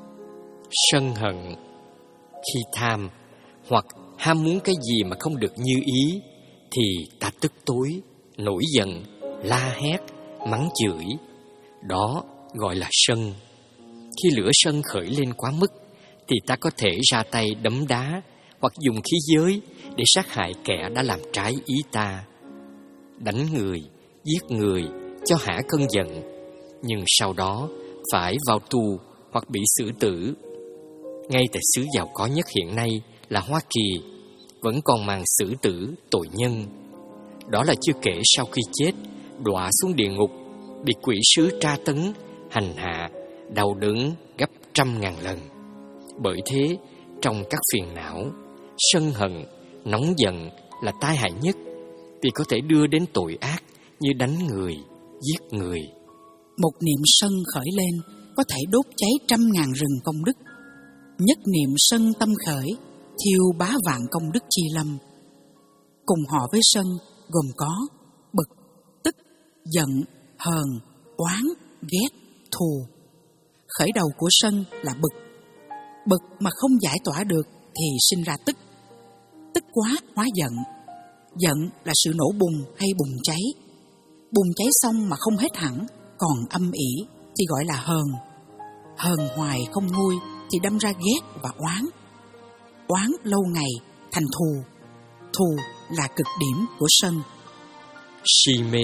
Sân hận, khi tham hoặc ham muốn cái gì mà không được như ý thì ta tức tối, nổi giận, la hét, mắng chửi. Đó gọi là sân. Khi lửa sân khởi lên quá mức thì ta có thể ra tay đấm đá hoặc dùng khí giới để sát hại kẻ đã làm trái ý ta. Đánh người, giết người cho hả cơn giận, nhưng sau đó phải vào tù hoặc bị xử tử. Ngay tại xứ giàu có nhất hiện nay là Hoa Kỳ vẫn còn màn xử tử tội nhân. Đó là chưa kể sau khi chết đọa xuống địa ngục, bị quỷ sứ tra tấn, hành hạ, đau đớn gấp trăm ngàn lần. Bởi thế, trong các phiền não, sân hận, nóng giận là tai hại nhất, vì có thể đưa đến tội ác như đánh người, giết người. Một niệm sân khởi lên có thể đốt cháy trăm ngàn rừng công đức. Nhất niệm sân tâm khởi, thiêu bá vạn công đức chi lâm. Cùng họ với sân gồm có bực, tức, giận, hờn, oán, ghét, thù. Khởi đầu của sân là bực. Bực mà không giải tỏa được thì sinh ra tức. Tức quá hóa giận. Giận là sự nổ bùng hay bùng cháy. Bùng cháy xong mà không hết hẳn, còn âm ỉ thì gọi là hờn. Hờn hoài không nguôi thì đâm ra ghét và oán. Oán lâu ngày thành thù. Thù là cực điểm của sân. Si mê,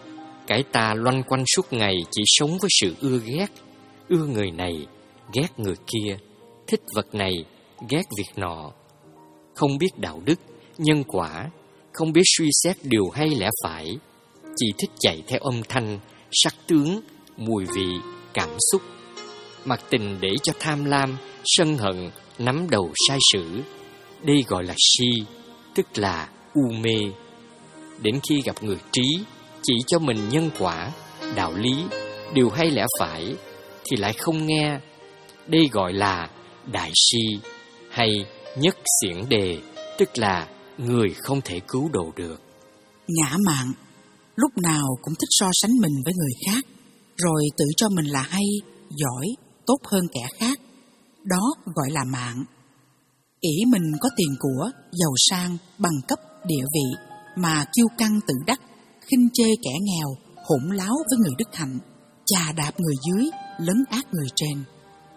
cái ta loanh quanh suốt ngày chỉ sống với sự ưa ghét. Ưa người này, ghét người kia, thích vật này, ghét việc nọ. Không biết đạo đức, nhân quả, không biết suy xét điều hay lẽ phải, chỉ thích chạy theo âm thanh, sắc tướng, mùi vị, cảm xúc. Mặc tình để cho tham lam, sân hận nắm đầu sai sử. Đây gọi là si, tức là u mê. Đến khi gặp người trí, chỉ cho mình nhân quả, đạo lý, điều hay lẽ phải, thì lại không nghe. Đây gọi là đại si, hay nhất xiển đề, tức là người không thể cứu độ được. Ngã mạn, lúc nào cũng thích so sánh mình với người khác, rồi tự cho mình là hay, giỏi, tốt hơn kẻ khác. Đó gọi là mạn. Ỷ mình có tiền của, giàu sang, bằng cấp, địa vị, mà kiêu căng tự đắc, khinh chê kẻ nghèo, hỗn láo với người đức hạnh, chà đạp người dưới, lấn át người trên.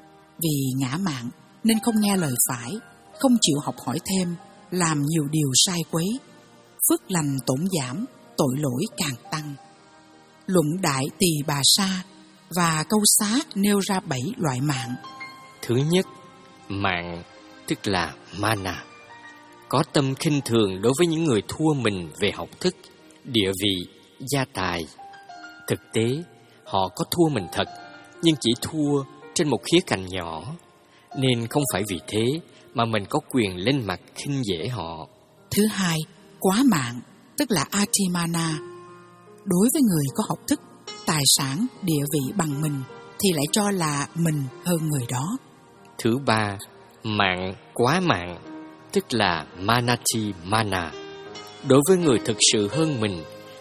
Vì ngã mạn nên không nghe lời phải, không chịu học hỏi thêm, làm nhiều điều sai quấy. Phước lành tổn giảm, tội lỗi càng tăng. Luận Đại Tỳ Bà Sa và Câu Xá nêu ra bảy loại mạn. Thứ nhất, mạn tức là mana, có tâm khinh thường đối với những người thua mình về học thức, địa vị, gia tài. Thực tế, họ có thua mình thật, nhưng chỉ thua trên một khía cạnh nhỏ, nên không phải vì thế mà mình có quyền lên mặt khinh dễ họ. Thứ hai, quá mạn, tức là atimana. Đối với người có học thức, tài sản, địa vị bằng mình thì lại cho là mình hơn người đó. Thứ ba, mạn quá mạn, tức là manati mana. Đối với người thực sự hơn mình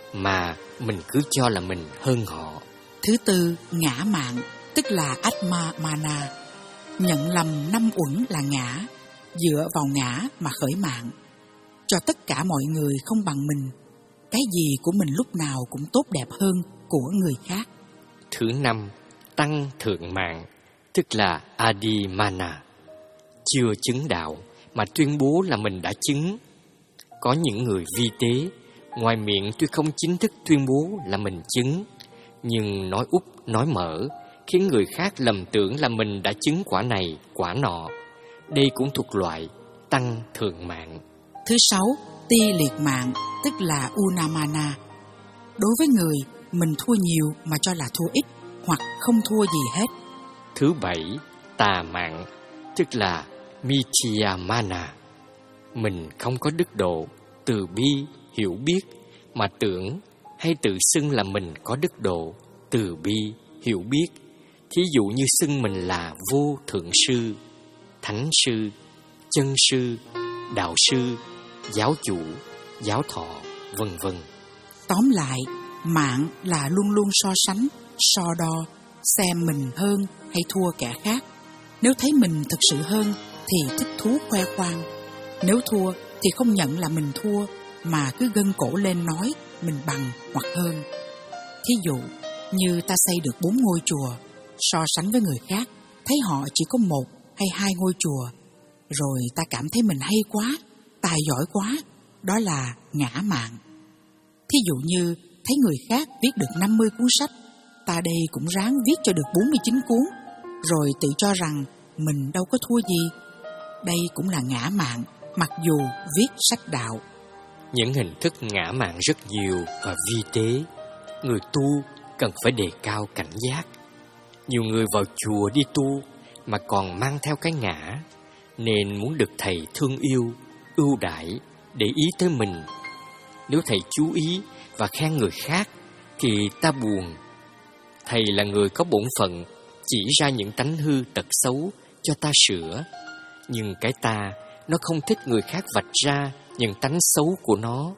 mà mình cứ cho là mình hơn họ. Thứ tư, ngã mạn, tức là atma mana. Nhận lầm năm uẩn là ngã, dựa vào ngã mà khởi mạn, cho tất cả mọi người không bằng mình. Cái gì của mình lúc nào cũng tốt đẹp hơn của người khác. Thứ năm, tăng thượng mạn, tức là adimana. Chưa chứng đạo mà tuyên bố là mình đã chứng. Có những người vi tế, ngoài miệng tuy không chính thức tuyên bố là mình chứng, nhưng nói úp nói mở, khiến người khác lầm tưởng là mình đã chứng quả này, quả nọ. Đây cũng thuộc loại tăng thượng mạn. Thứ sáu, ti liệt mạn, tức là unamana. Đối với người, mình thua nhiều mà cho là thua ít, hoặc không thua gì hết. Thứ bảy, tà mạn, tức là mityamana. Mình không có đức độ, từ bi, hiểu biết, mà tưởng hay tự xưng là mình có đức độ, từ bi, hiểu biết. Thí dụ như xưng mình là vô thượng sư, thánh sư, chân sư, đạo sư, giáo chủ, giáo thọ, vân vân. Tóm lại, mạn là luôn luôn so sánh, so đo, xem mình hơn hay thua kẻ khác. Nếu thấy mình thực sự hơn thì thích thú khoe khoang. Nếu thua thì không nhận là mình thua, mà cứ gân cổ lên nói mình bằng hoặc hơn. Thí dụ như ta xây được bốn ngôi chùa, so sánh với người khác, thấy họ chỉ có một hay hai ngôi chùa, rồi ta cảm thấy mình hay quá, tài giỏi quá, đó là ngã mạn. Thí dụ như thấy người khác viết được năm mươi cuốn sách, ta đây cũng ráng viết cho được bốn mươi chín cuốn, rồi tự cho rằng mình đâu có thua gì. Đây cũng là ngã mạn, mặc dù viết sách đạo. Những hình thức ngã mạn rất nhiều và vi tế. Người tu cần phải đề cao cảnh giác. Nhiều người vào chùa đi tu mà còn mang theo cái ngã, nên muốn được thầy thương yêu, ưu đãi, để ý tới mình. Nếu thầy chú ý và khen người khác thì ta buồn. Thầy là người có bổn phận chỉ ra những tánh hư tật xấu cho ta sửa, nhưng cái ta nó không thích người khác vạch ra những tánh xấu của nó.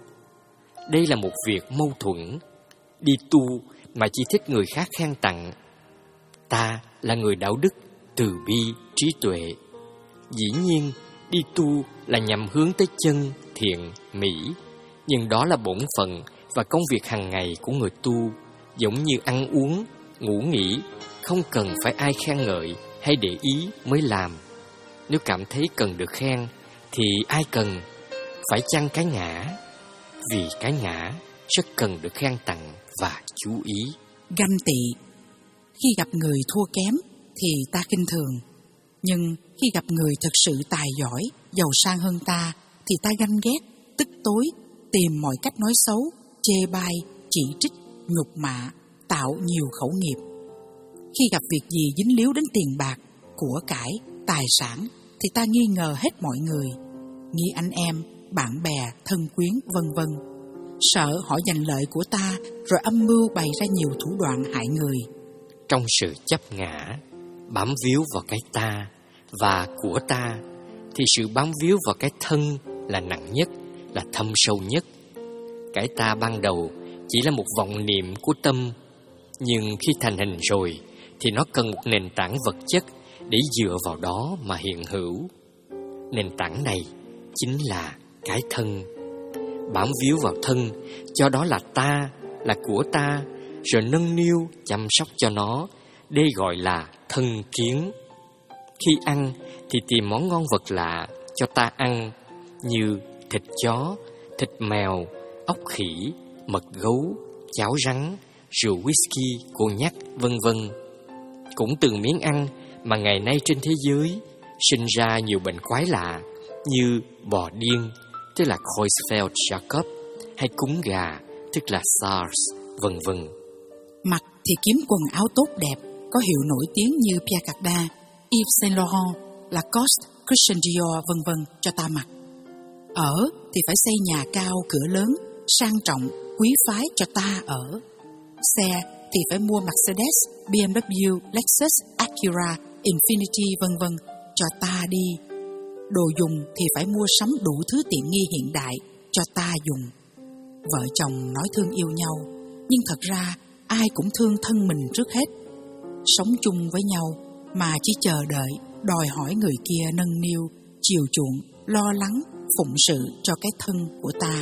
Đây là một việc mâu thuẫn. Đi tu mà chỉ thích người khác khen tặng. Ta là người đạo đức, từ bi, trí tuệ. Dĩ nhiên, đi tu là nhằm hướng tới chân, thiện, mỹ. Nhưng đó là bổn phận và công việc hàng ngày của người tu, giống như ăn uống, ngủ nghỉ, không cần phải ai khen ngợi hay để ý mới làm. Nếu cảm thấy cần được khen thì ai cần, phải chăng cái ngã? Vì cái ngã rất cần được khen tặng và chú ý. Ganh tị. Khi gặp người thua kém thì ta khinh thường, nhưng khi gặp người thực sự tài giỏi, giàu sang hơn ta thì ta ganh ghét, tức tối, tìm mọi cách nói xấu, chê bai, chỉ trích, nhục mạ, tạo nhiều khẩu nghiệp. Khi gặp việc gì dính líu đến tiền bạc, của cải, tài sản thì ta nghi ngờ hết mọi người, nghi anh em, bạn bè, thân quyến, vân vân. Sợ họ giành lợi của ta rồi âm mưu bày ra nhiều thủ đoạn hại người. Trong sự chấp ngã, bám víu vào cái ta và của ta, thì sự bám víu vào cái thân là nặng nhất, là thâm sâu nhất. Cái ta ban đầu chỉ là một vọng niệm của tâm, nhưng khi thành hình rồi thì nó cần một nền tảng vật chất để dựa vào đó mà hiện hữu. Nền tảng này chính là cái thân. Bám víu vào thân, cho đó là ta, là của ta, rồi nâng niu, chăm sóc cho nó, đây gọi là thân kiến. Khi ăn thì tìm món ngon vật lạ cho ta ăn, như thịt chó, thịt mèo, ốc khỉ, mật gấu, cháo rắn, rượu whisky, cô nhắc, vân vân. Cũng từ miếng ăn mà ngày nay trên thế giới sinh ra nhiều bệnh quái lạ như bò điên, tức là Creutzfeldt-Jakob, hay cúm gà, tức là SARS, vân vân. Mặc thì kiếm quần áo tốt đẹp, có hiệu nổi tiếng như Pierre Cardin, Yves Saint Laurent, Lacoste, Christian Dior, vân vân cho ta mặc. Ở thì phải xây nhà cao, cửa lớn, sang trọng, quý phái cho ta ở. Xe thì phải mua Mercedes, bê em vê, Lexus, Acura, Infiniti, vân vân cho ta đi. Đồ dùng thì phải mua sắm đủ thứ tiện nghi hiện đại cho ta dùng. Vợ chồng nói thương yêu nhau, nhưng thật ra ai cũng thương thân mình trước hết. Sống chung với nhau mà chỉ chờ đợi, đòi hỏi người kia nâng niu, chiều chuộng, lo lắng, phụng sự cho cái thân của ta.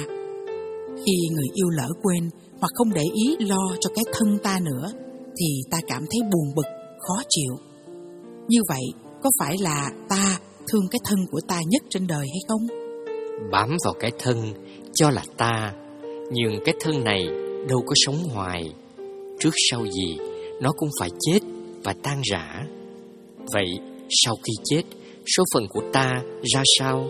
Khi người yêu lỡ quên hoặc không để ý lo cho cái thân ta nữa thì ta cảm thấy buồn bực, khó chịu. Như vậy có phải là ta thương cái thân của ta nhất trên đời hay không? Bám vào cái thân cho là ta, nhưng cái thân này đâu có sống hoài. Trước sau gì nó cũng phải chết và tan rã. Vậy sau khi chết, số phận của ta ra sao?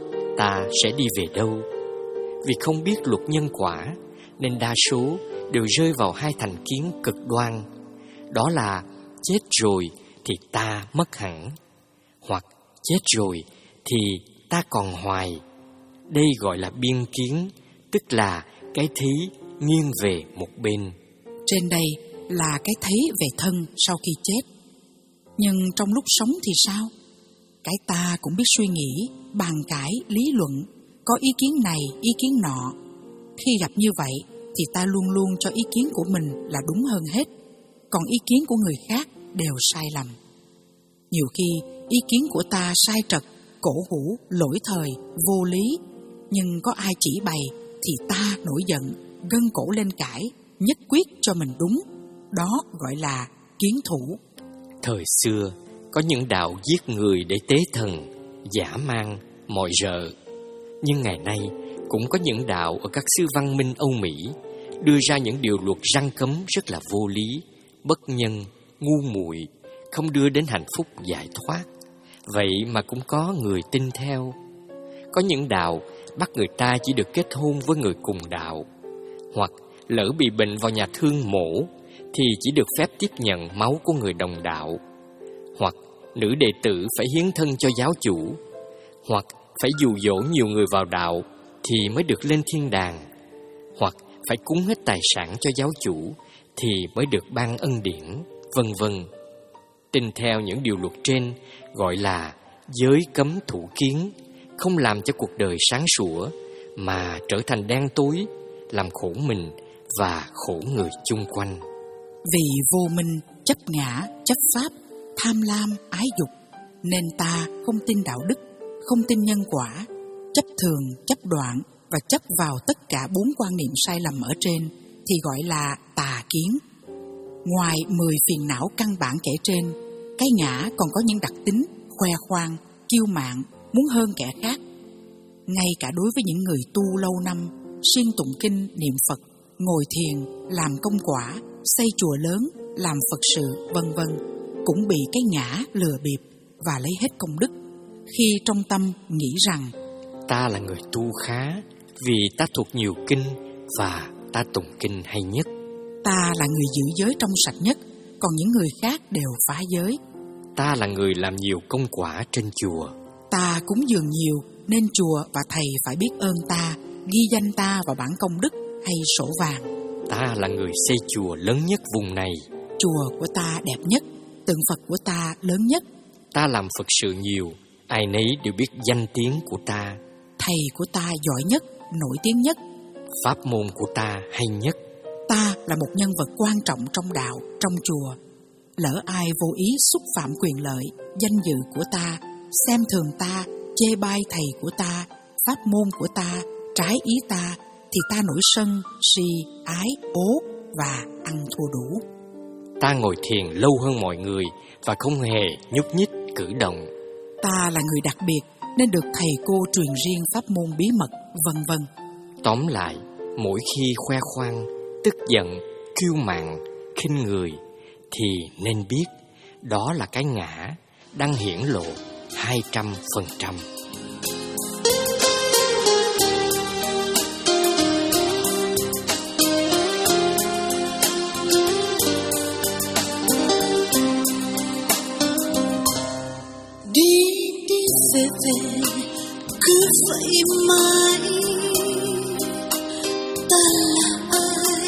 Ta sẽ đi về đâu? Vì không biết luật nhân quả nên đa số đều rơi vào hai thành kiến cực đoan. Đó là chết rồi thì ta mất hẳn, hoặc chết rồi thì ta còn hoài. Đây gọi là biên kiến, tức là cái thấy nghiêng về một bên. Trên đây là cái thấy về thân sau khi chết. Nhưng trong lúc sống thì sao? Cái ta cũng biết suy nghĩ, bàn cãi, lý luận, có ý kiến này, ý kiến nọ. Khi gặp như vậy thì ta luôn luôn cho ý kiến của mình là đúng hơn hết, còn ý kiến của người khác đều sai lầm. Nhiều khi ý kiến của ta sai trật, cổ hủ, lỗi thời, vô lý, nhưng có ai chỉ bày thì ta nổi giận, gân cổ lên cãi, nhất quyết cho mình đúng. Đó gọi là kiến thủ. Thời xưa có những đạo giết người để tế thần, dã man, mọi rợ. Nhưng ngày nay cũng có những đạo ở các xứ văn minh Âu Mỹ đưa ra những điều luật răn cấm rất là vô lý, bất nhân, ngu muội, không đưa đến hạnh phúc giải thoát. Vậy mà cũng có người tin theo. Có những đạo bắt người ta chỉ được kết hôn với người cùng đạo, hoặc lỡ bị bệnh vào nhà thương mổ thì chỉ được phép tiếp nhận máu của người đồng đạo, hoặc nữ đệ tử phải hiến thân cho giáo chủ, hoặc phải dụ dỗ nhiều người vào đạo thì mới được lên thiên đàng, hoặc phải cúng hết tài sản cho giáo chủ thì mới được ban ân điển, vân vân. Tin theo những điều luật trên gọi là giới cấm thủ kiến, không làm cho cuộc đời sáng sủa mà trở thành đen tối, làm khổ mình và khổ người chung quanh. Vì vô minh chấp ngã, chấp pháp, tham lam, ái dục, nên ta không tin đạo đức, không tin nhân quả, chấp thường, chấp đoạn và chấp vào tất cả bốn quan niệm sai lầm ở trên thì gọi là tà kiến. Ngoài mười phiền não căn bản kể trên, cái ngã còn có những đặc tính khoe khoang, kiêu mạn, muốn hơn kẻ khác. Ngay cả đối với những người tu lâu năm, siêng tụng kinh, niệm Phật, ngồi thiền, làm công quả, xây chùa lớn, làm Phật sự, vân vân, cũng bị cái ngã lừa bịp và lấy hết công đức khi trong tâm nghĩ rằng ta là người tu khá vì ta thuộc nhiều kinh và ta tụng kinh hay nhất. Ta là người giữ giới trong sạch nhất, còn những người khác đều phá giới. Ta là người làm nhiều công quả trên chùa. Ta cúng dường nhiều nên chùa và thầy phải biết ơn ta, ghi danh ta vào bảng công đức hay sổ vàng. Ta là người xây chùa lớn nhất vùng này. Chùa của ta đẹp nhất, tượng Phật của ta lớn nhất. Ta làm Phật sự nhiều, ai nấy đều biết danh tiếng của ta. Thầy của ta giỏi nhất, nổi tiếng nhất. Pháp môn của ta hay nhất. Ta là một nhân vật quan trọng trong đạo, trong chùa. Lỡ ai vô ý xúc phạm quyền lợi, danh dự của ta, xem thường ta, chê bai thầy của ta, pháp môn của ta, trái ý ta, thì ta nổi sân, si, ái, ố và ăn thua đủ. Ta ngồi thiền lâu hơn mọi người và không hề nhúc nhích cử động. Ta là người đặc biệt nên được thầy cô truyền riêng pháp môn bí mật, vân vân. Tóm lại, mỗi khi khoe khoang, tức giận, kiêu mạn, khinh người thì nên biết đó là cái ngã đang hiển lộ hai trăm phần trăm. Đi đi về về cứ vậy mãi, ta là ai,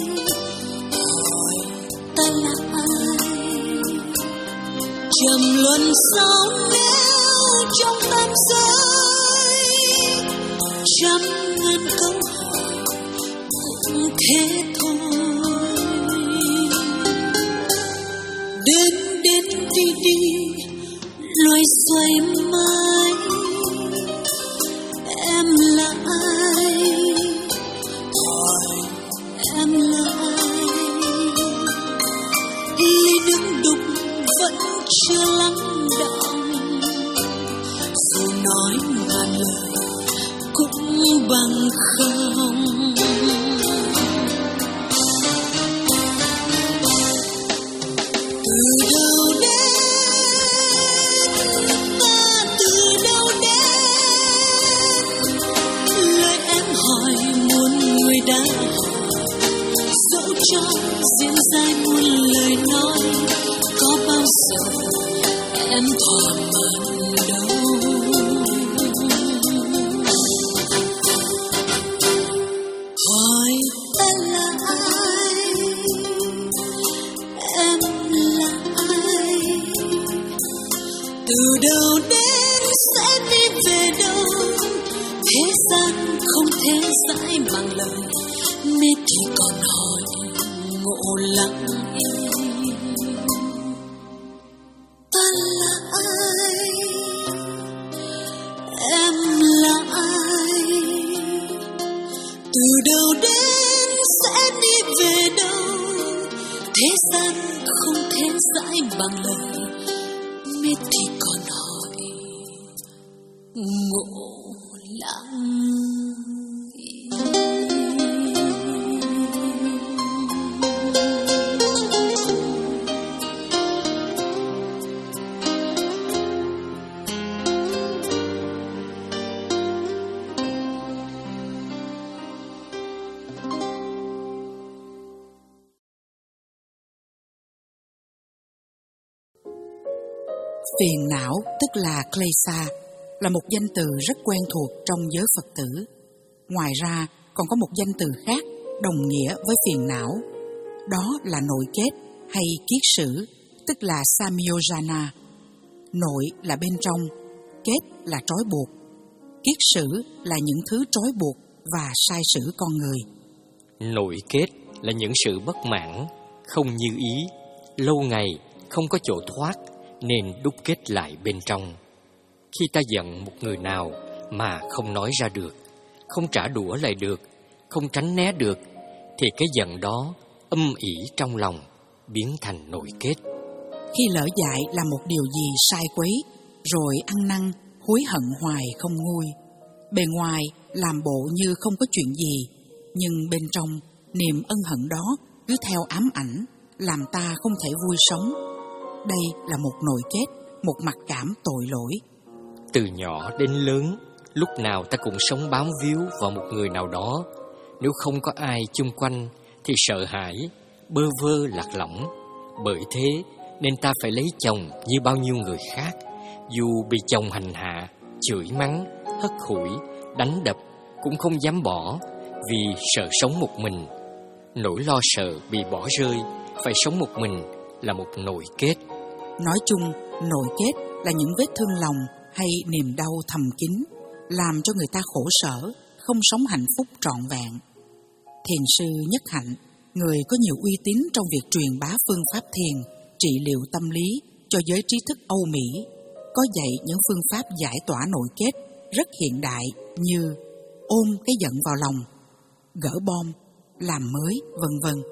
hỏi ta là ai, trầm luân sống nếu trong tam giới, trăm ngàn câu hỏi cũng thế thôi. Đến đến đi đi loài xoay mãi, em là ai, hỏi em là ai, ly nước đục vẫn chưa lắng đọng, dù nói ngàn lời cũng bằng không. Từ đâu đến ta, từ đâu đến, lời em hỏi muôn người đã hỏi, dẫu cho diễn dài muôn lời nói, có bao giờ em thỏa mãn đâu. Hỏi ta là ai, em là ai, từ đâu đến sẽ đi về đâu, thế gian không thể giải bằng lời, nên thì còn hỏi ngộ lắng im. Ta là ai, em là ai, từ đâu đến sẽ đi về đâu, thế gian không thể giải bằng lời, nên thì còn hỏi ngộ lắng im. Phiền não tức là klesa, là một danh từ rất quen thuộc trong giới Phật tử. Ngoài ra còn có một danh từ khác đồng nghĩa với phiền não, đó là nội kết hay kiết sử, tức là samyojana. Nội là bên trong, kết là trói buộc, kiết sử là những thứ trói buộc và sai sử con người. Nội kết là những sự bất mãn, không như ý, lâu ngày không có chỗ thoát nên đúc kết lại bên trong. Khi ta giận một người nào mà không nói ra được, không trả đũa lại được, không tránh né được, thì cái giận đó âm ỉ trong lòng, biến thành nội kết. Khi lỡ dại làm một điều gì sai quấy, rồi ăn năn, hối hận hoài không nguôi. Bề ngoài làm bộ như không có chuyện gì, nhưng bên trong niềm ân hận đó cứ theo ám ảnh, làm ta không thể vui sống. Đây là một nội kết, một mặc cảm tội lỗi. Từ nhỏ đến lớn, lúc nào ta cũng sống bám víu vào một người nào đó. Nếu không có ai chung quanh thì sợ hãi, bơ vơ lạc lõng. Bởi thế nên ta phải lấy chồng như bao nhiêu người khác, dù bị chồng hành hạ, chửi mắng, hất hủi, đánh đập cũng không dám bỏ, vì sợ sống một mình. Nỗi lo sợ bị bỏ rơi, phải sống một mình là một nội kết. Nói chung, nội kết là những vết thương lòng hay niềm đau thầm kín, làm cho người ta khổ sở, không sống hạnh phúc trọn vẹn. Thiền sư Nhất Hạnh, người có nhiều uy tín trong việc truyền bá phương pháp thiền, trị liệu tâm lý cho giới trí thức Âu Mỹ, có dạy những phương pháp giải tỏa nội kết rất hiện đại như ôm cái giận vào lòng, gỡ bom, làm mới, vân vân.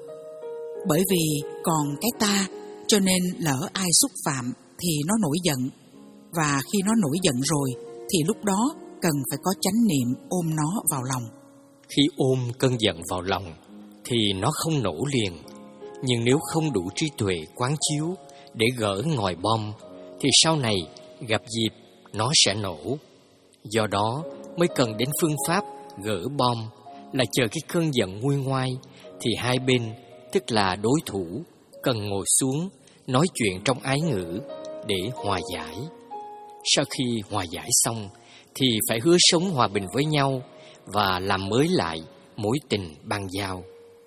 Bởi vì còn cái ta, cho nên lỡ ai xúc phạm thì nó nổi giận, và khi nó nổi giận rồi thì lúc đó cần phải có chánh niệm ôm nó vào lòng. Khi ôm cơn giận vào lòng thì nó không nổ liền, nhưng nếu không đủ trí tuệ quán chiếu để gỡ ngòi bom thì sau này gặp dịp nó sẽ nổ. Do đó mới cần đến phương pháp gỡ bom, là chờ cái cơn giận nguôi ngoai thì hai bên, tức là đối thủ, cần ngồi xuống nói chuyện trong ái ngữ để hòa giải. Sau khi hòa giải xong thì phải hứa sống hòa bình với nhau và làm mới lại mối tình băng giao.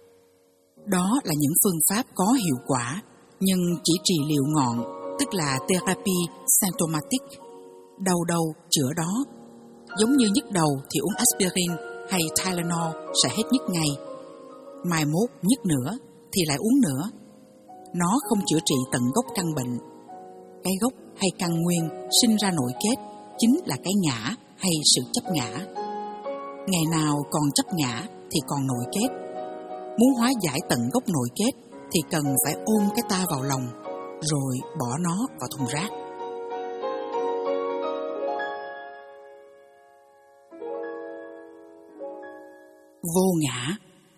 Đó là những phương pháp có hiệu quả, nhưng chỉ trị liệu ngọn, tức là therapy symptomatic. Đau đâu chữa đó. Giống như nhức đầu thì uống aspirin hay Tylenol sẽ hết nhức ngay. Mai mốt nhức nữa thì lại uống nữa. Nó không chữa trị tận gốc căn bệnh. Cái gốc hay căn nguyên sinh ra nội kết chính là cái ngã hay sự chấp ngã. Ngày nào còn chấp ngã thì còn nội kết. Muốn hóa giải tận gốc nội kết thì cần phải ôm cái ta vào lòng, rồi bỏ nó vào thùng rác. Vô ngã.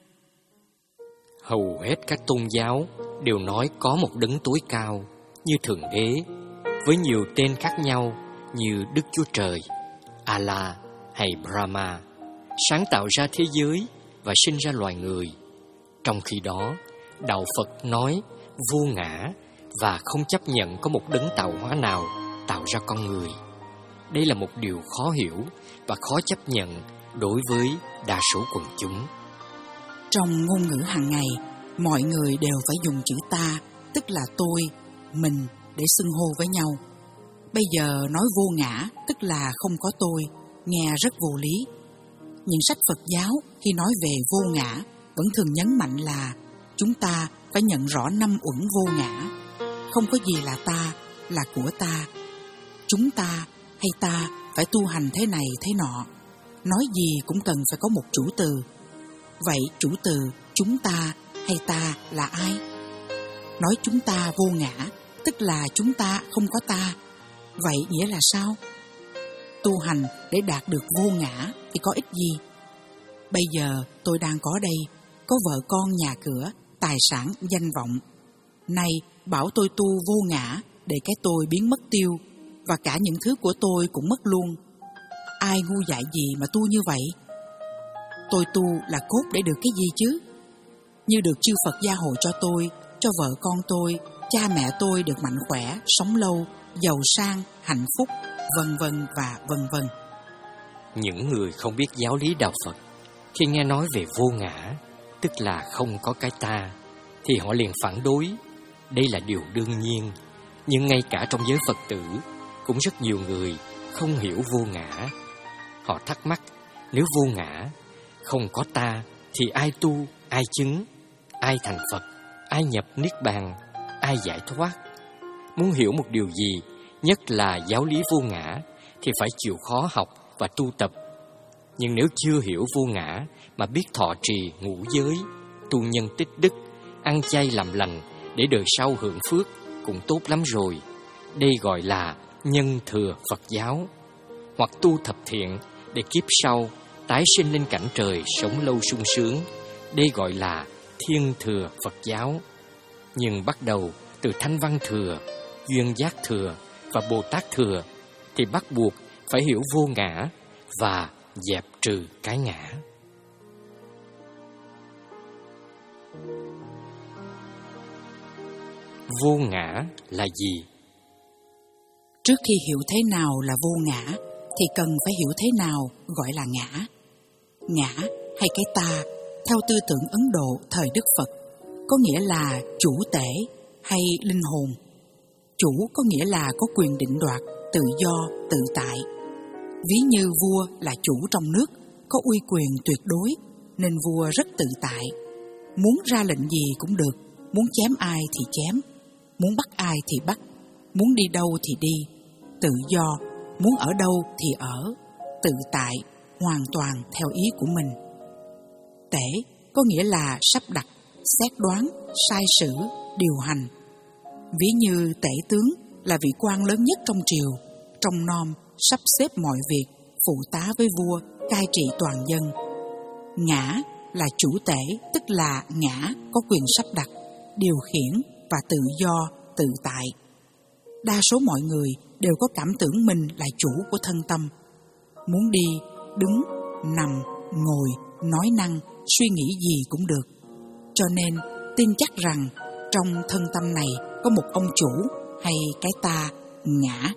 Hầu hết các tôn giáo đều nói có một đấng tối cao như Thượng Đế, với nhiều tên khác nhau như Đức Chúa Trời, Allah hay Brahma, sáng tạo ra thế giới và sinh ra loài người. Trong khi đó, Đạo Phật nói vô ngã và không chấp nhận có một đấng tạo hóa nào tạo ra con người. Đây là một điều khó hiểu và khó chấp nhận đối với đa số quần chúng. Trong ngôn ngữ hàng ngày, mọi người đều phải dùng chữ ta, tức là tôi, mình để xưng hô với nhau. Bây giờ nói vô ngã, tức là không có tôi, nghe rất vô lý. Những sách Phật giáo khi nói về vô ngã vẫn thường nhấn mạnh là chúng ta phải nhận rõ năm uẩn vô ngã. Không có gì là ta, là của ta. Chúng ta hay ta phải tu hành thế này thế nọ. Nói gì cũng cần phải có một chủ từ. Vậy chủ từ chúng ta hay ta là ai? Nói chúng ta vô ngã, tức là chúng ta không có ta. Vậy nghĩa là sao? Tu hành để đạt được vô ngã thì có ích gì? Bây giờ tôi đang có đây, có vợ con nhà cửa, tài sản, danh vọng. Nay bảo tôi tu vô ngã để cái tôi biến mất tiêu, và cả những thứ của tôi cũng mất luôn. Ai ngu dại gì mà tu như vậy? Tôi tu là cốt để được cái gì chứ? Như được chư Phật gia hộ cho tôi, cho vợ con tôi, cha mẹ tôi được mạnh khỏe, sống lâu, giàu sang, hạnh phúc, vân vân và vân vân. Những người không biết giáo lý Đạo Phật, khi nghe nói về vô ngã, tức là không có cái ta, thì họ liền phản đối. Đây là điều đương nhiên, nhưng ngay cả trong giới Phật tử cũng rất nhiều người không hiểu vô ngã. Họ thắc mắc, nếu vô ngã, không có ta thì ai tu, ai chứng, ai thành Phật, ai nhập Niết Bàn, ai giải thoát. Muốn hiểu một điều gì, nhất là giáo lý vô ngã, thì phải chịu khó học và tu tập. Nhưng nếu chưa hiểu vô ngã mà biết thọ trì ngũ giới, tu nhân tích đức, ăn chay làm lành để đời sau hưởng phước cũng tốt lắm rồi. Đây gọi là nhân thừa Phật giáo. Hoặc tu thập thiện để kiếp sau tái sinh lên cảnh trời sống lâu sung sướng. Đây gọi là thiên thừa Phật giáo. Nhưng bắt đầu từ Thanh Văn thừa, Duyên Giác thừa và Bồ Tát thừa thì bắt buộc phải hiểu vô ngã và dẹp trừ cái ngã. Vô ngã là gì? Trước khi hiểu thế nào là vô ngã thì cần phải hiểu thế nào gọi là ngã. Ngã hay cái ta, theo tư tưởng Ấn Độ thời Đức Phật, có nghĩa là chủ tể hay linh hồn. Chủ có nghĩa là có quyền định đoạt, tự do, tự tại. Ví như vua là chủ trong nước, có uy quyền tuyệt đối, nên vua rất tự tại. Muốn ra lệnh gì cũng được, muốn chém ai thì chém, muốn bắt ai thì bắt, muốn đi đâu thì đi, tự do, muốn ở đâu thì ở, tự tại, hoàn toàn theo ý của mình. Tể có nghĩa là sắp đặt, xét đoán, sai sử, điều hành. Ví như tể tướng là vị quan lớn nhất trong triều, trông nom, sắp xếp mọi việc, phụ tá với vua, cai trị toàn dân. Ngã là chủ tể, tức là ngã có quyền sắp đặt, điều khiển và tự do, tự tại. Đa số mọi người đều có cảm tưởng mình là chủ của thân tâm. Muốn đi, đứng, nằm, ngồi, nói năng, suy nghĩ gì cũng được. Cho nên tin chắc rằng trong thân tâm này có một ông chủ hay cái ta, ngã.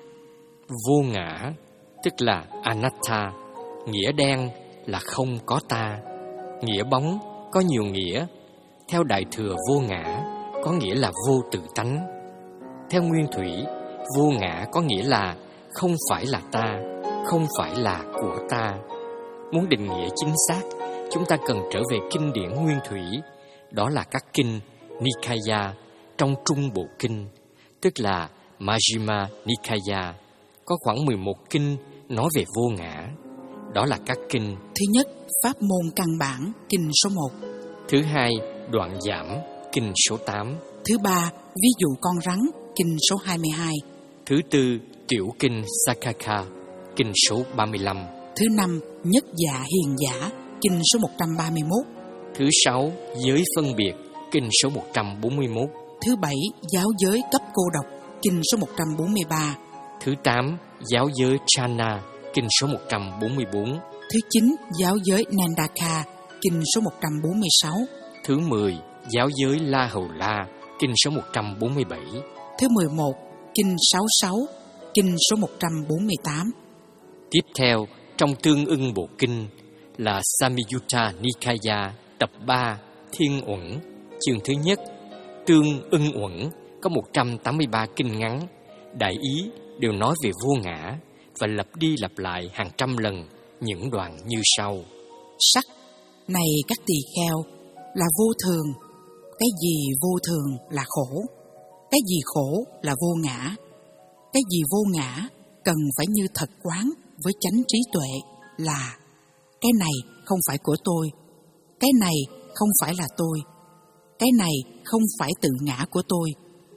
Vô ngã tức là anatta, nghĩa đen là không có ta, nghĩa bóng có nhiều nghĩa. Theo Đại Thừa vô ngã có nghĩa là vô tự tánh. Theo Nguyên Thủy, vô ngã có nghĩa là không phải là ta, không phải là của ta. Muốn định nghĩa chính xác, chúng ta cần trở về kinh điển Nguyên Thủy, đó là các kinh Nikaya trong Trung Bộ Kinh, tức là Majjhima Nikaya. Có khoảng mười một kinh nói về vô ngã. Đó là các kinh: thứ nhất, Pháp môn căn bản, kinh số một. Thứ hai, Đoạn giảm, kinh số tám. Thứ ba, ví dụ con rắn, kinh số hai mươi hai. Thứ tư, Tiểu kinh Sakaka, kinh số ba mươi lăm. Thứ năm, Nhất dạ hiền giả, kinh số một trăm ba mươi mốt. Thứ sáu, Giới phân biệt, kinh số một trăm bốn mươi mốt. Thứ bảy, Giáo giới cấp cô độc, kinh số một trăm bốn mươi ba. Thứ tám, Giáo giới Chana, kinh số một trăm bốn mươi bốn. Thứ chín, Giáo giới Nandaka, kinh số một trăm bốn mươi sáu. Thứ mười, Giáo giới La Hầu La, kinh số một trăm bốn mươi bảy. Thứ mười một, kinh sáu mươi sáu, kinh số một trăm bốn mươi tám. Tiếp theo, trong Tương ưng Bộ Kinh là Samyutta Nikaya, tập ba, Thiên Uẩn, chương thứ nhất. Tương ưng uẩn có một trăm tám mươi ba kinh ngắn, đại ý đều nói về vô ngã và lặp đi lặp lại hàng trăm lần những đoạn như sau. Sắc, này các tỳ kheo, là vô thường. Cái gì vô thường là khổ. Cái gì khổ là vô ngã. Cái gì vô ngã cần phải như thật quán với chánh trí tuệ là: cái này không phải của tôi, cái này không phải là tôi, cái này không phải tự ngã của tôi.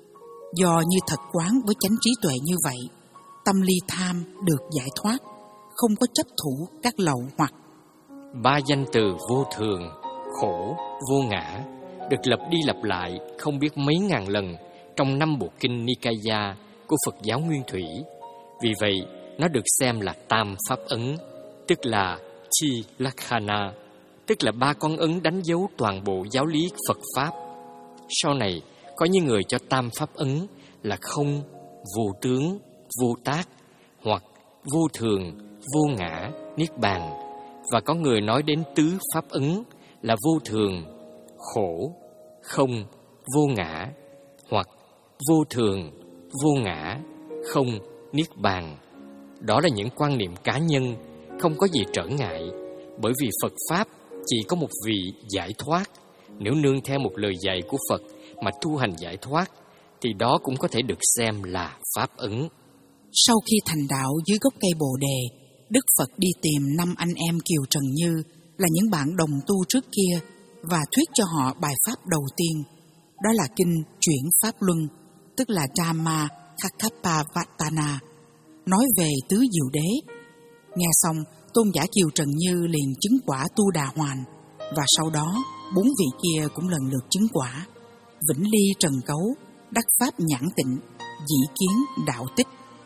Do như thật quán với chánh trí tuệ như vậy, tâm ly tham được giải thoát, không có chấp thủ các lậu hoặc. Ba danh từ vô thường, khổ, vô ngã được lặp đi lặp lại không biết mấy ngàn lần trong năm bộ kinh Nikaya của Phật giáo Nguyên Thủy. Vì vậy, nó được xem là tam pháp ấn, tức là Chi Lakhana, tức là ba con ấn đánh dấu toàn bộ giáo lý Phật Pháp. Sau này, có những người cho tam pháp ấn là không, vô tướng, vô tác, hoặc vô thường, vô ngã, niết bàn. Và có người nói đến tứ pháp ấn là vô thường, khổ, không, vô ngã, hoặc vô thường, vô ngã, không, niết bàn. Đó là những quan niệm cá nhân, không có gì trở ngại, bởi vì Phật Pháp chỉ có một vị giải thoát. Nếu nương theo một lời dạy của Phật mà tu hành giải thoát, thì đó cũng có thể được xem là pháp ấn. Sau khi thành đạo dưới gốc cây Bồ Đề, Đức Phật đi tìm năm anh em Kiều Trần Như là những bạn đồng tu trước kia và thuyết cho họ bài pháp đầu tiên. Đó là kinh Chuyển Pháp Luân, tức là Dhamma Kakkappavattana, nói về tứ diệu đế. Nghe xong, tôn giả Kiều Trần Như liền chứng quả Tu Đà Hoàn, và sau đó bốn vị kia cũng lần lượt chứng quả Vĩnh Ly Trần Cấu, Đắc Pháp Nhãn Tịnh, Dĩ Kiến Đạo Tích.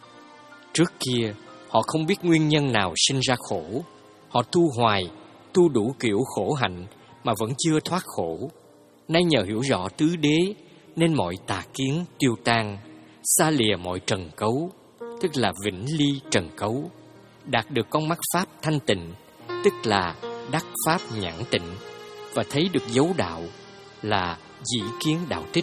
Trước kia, họ không biết nguyên nhân nào sinh ra khổ. Họ tu hoài, tu đủ kiểu khổ hạnh mà vẫn chưa thoát khổ. Nay nhờ hiểu rõ tứ đế nên mọi tà kiến tiêu tan, xa lìa mọi trần cấu, tức là vĩnh ly trần cấu, đạt được con mắt pháp thanh tịnh, tức là đắc pháp nhãn tịnh, và thấy được dấu đạo là dĩ kiến đạo tích.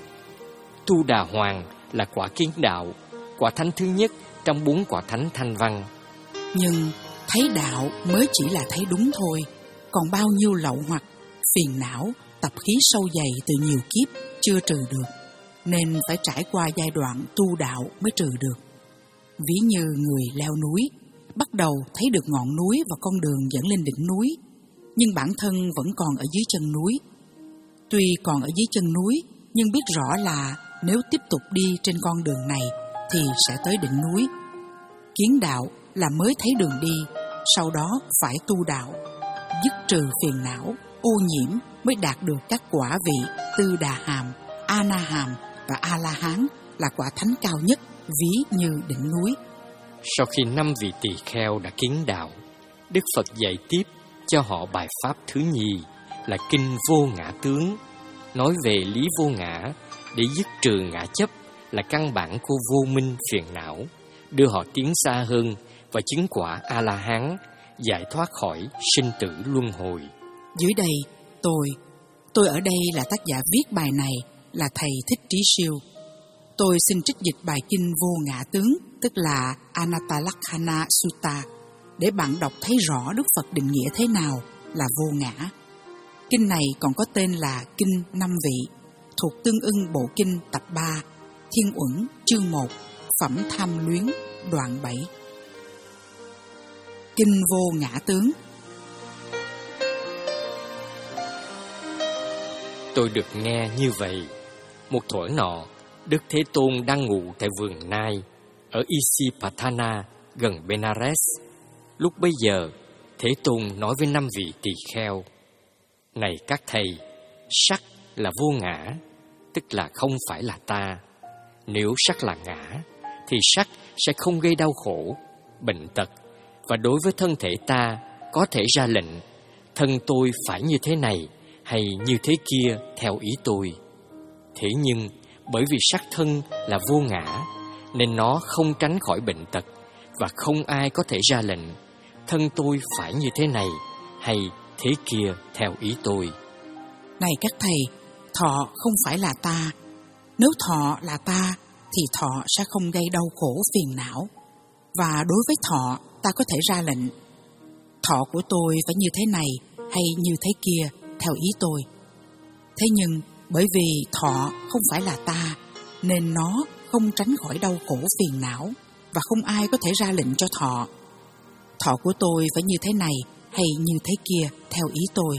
Tu Đà Hoàng là quả kiến đạo, quả thánh thứ nhất trong bốn quả thánh thanh văn. Nhưng thấy đạo mới chỉ là thấy đúng thôi, còn bao nhiêu lậu hoặc, phiền não, tập khí sâu dày từ nhiều kiếp chưa trừ được, nên phải trải qua giai đoạn tu đạo mới trừ được. Ví như người leo núi, bắt đầu thấy được ngọn núi và con đường dẫn lên đỉnh núi, nhưng bản thân vẫn còn ở dưới chân núi. Tuy còn ở dưới chân núi, nhưng biết rõ là nếu tiếp tục đi trên con đường này thì sẽ tới đỉnh núi. Kiến đạo là mới thấy đường đi, sau đó phải tu đạo, dứt trừ phiền não, ô nhiễm mới đạt được các quả vị Tư Đà Hàm, A Na Hàm và A La Hán, là quả thánh cao nhất, ví như đỉnh núi. Sau khi năm vị tỳ kheo đã kiến đạo, Đức Phật dạy tiếp cho họ bài pháp thứ nhì là kinh Vô Ngã Tướng, nói về lý vô ngã để dứt trừ ngã chấp là căn bản của vô minh phiền não, đưa họ tiến xa hơn và chứng quả A-la-hán, giải thoát khỏi sinh tử luân hồi. Dưới đây, tôi, tôi ở đây là tác giả viết bài này là Thầy Thích Trí Siêu. Tôi xin trích dịch bài kinh Vô Ngã Tướng, tức là Anattalakkana Sutta, để bạn đọc thấy rõ Đức Phật định nghĩa thế nào là vô ngã. Kinh này còn có tên là Kinh Năm Vị, thuộc tương ưng bộ kinh tập ba, Thiên Uẩn, chương một, Phẩm Tham Luyến, đoạn bảy. Kinh Vô Ngã Tướng. Tôi được nghe như vậy. Một thuở nọ, Đức Thế Tôn đang ngủ tại vườn Nai ở Isipatana gần Benares. Lúc bấy giờ, Thế Tôn nói với năm vị tỳ kheo: Này các thầy, sắc là vô ngã, tức là không phải là ta. Nếu sắc là ngã, thì sắc sẽ không gây đau khổ, bệnh tật, và đối với thân thể ta có thể ra lệnh thân tôi phải như thế này hay như thế kia theo ý tôi. Thế nhưng bởi vì sắc thân là vô ngã nên nó không tránh khỏi bệnh tật, và không ai có thể ra lệnh thân tôi phải như thế này hay thế kia theo ý tôi. Này các thầy, thọ không phải là ta. Nếu thọ là ta thì thọ sẽ không gây đau khổ phiền não, và đối với thọ ta có thể ra lệnh thọ của tôi phải như thế này hay như thế kia theo ý tôi. Thế nhưng bởi vì thọ không phải là ta nên nó không tránh khỏi đau khổ phiền não, và không ai có thể ra lệnh cho thọ thọ của tôi phải như thế này hay như thế kia theo ý tôi.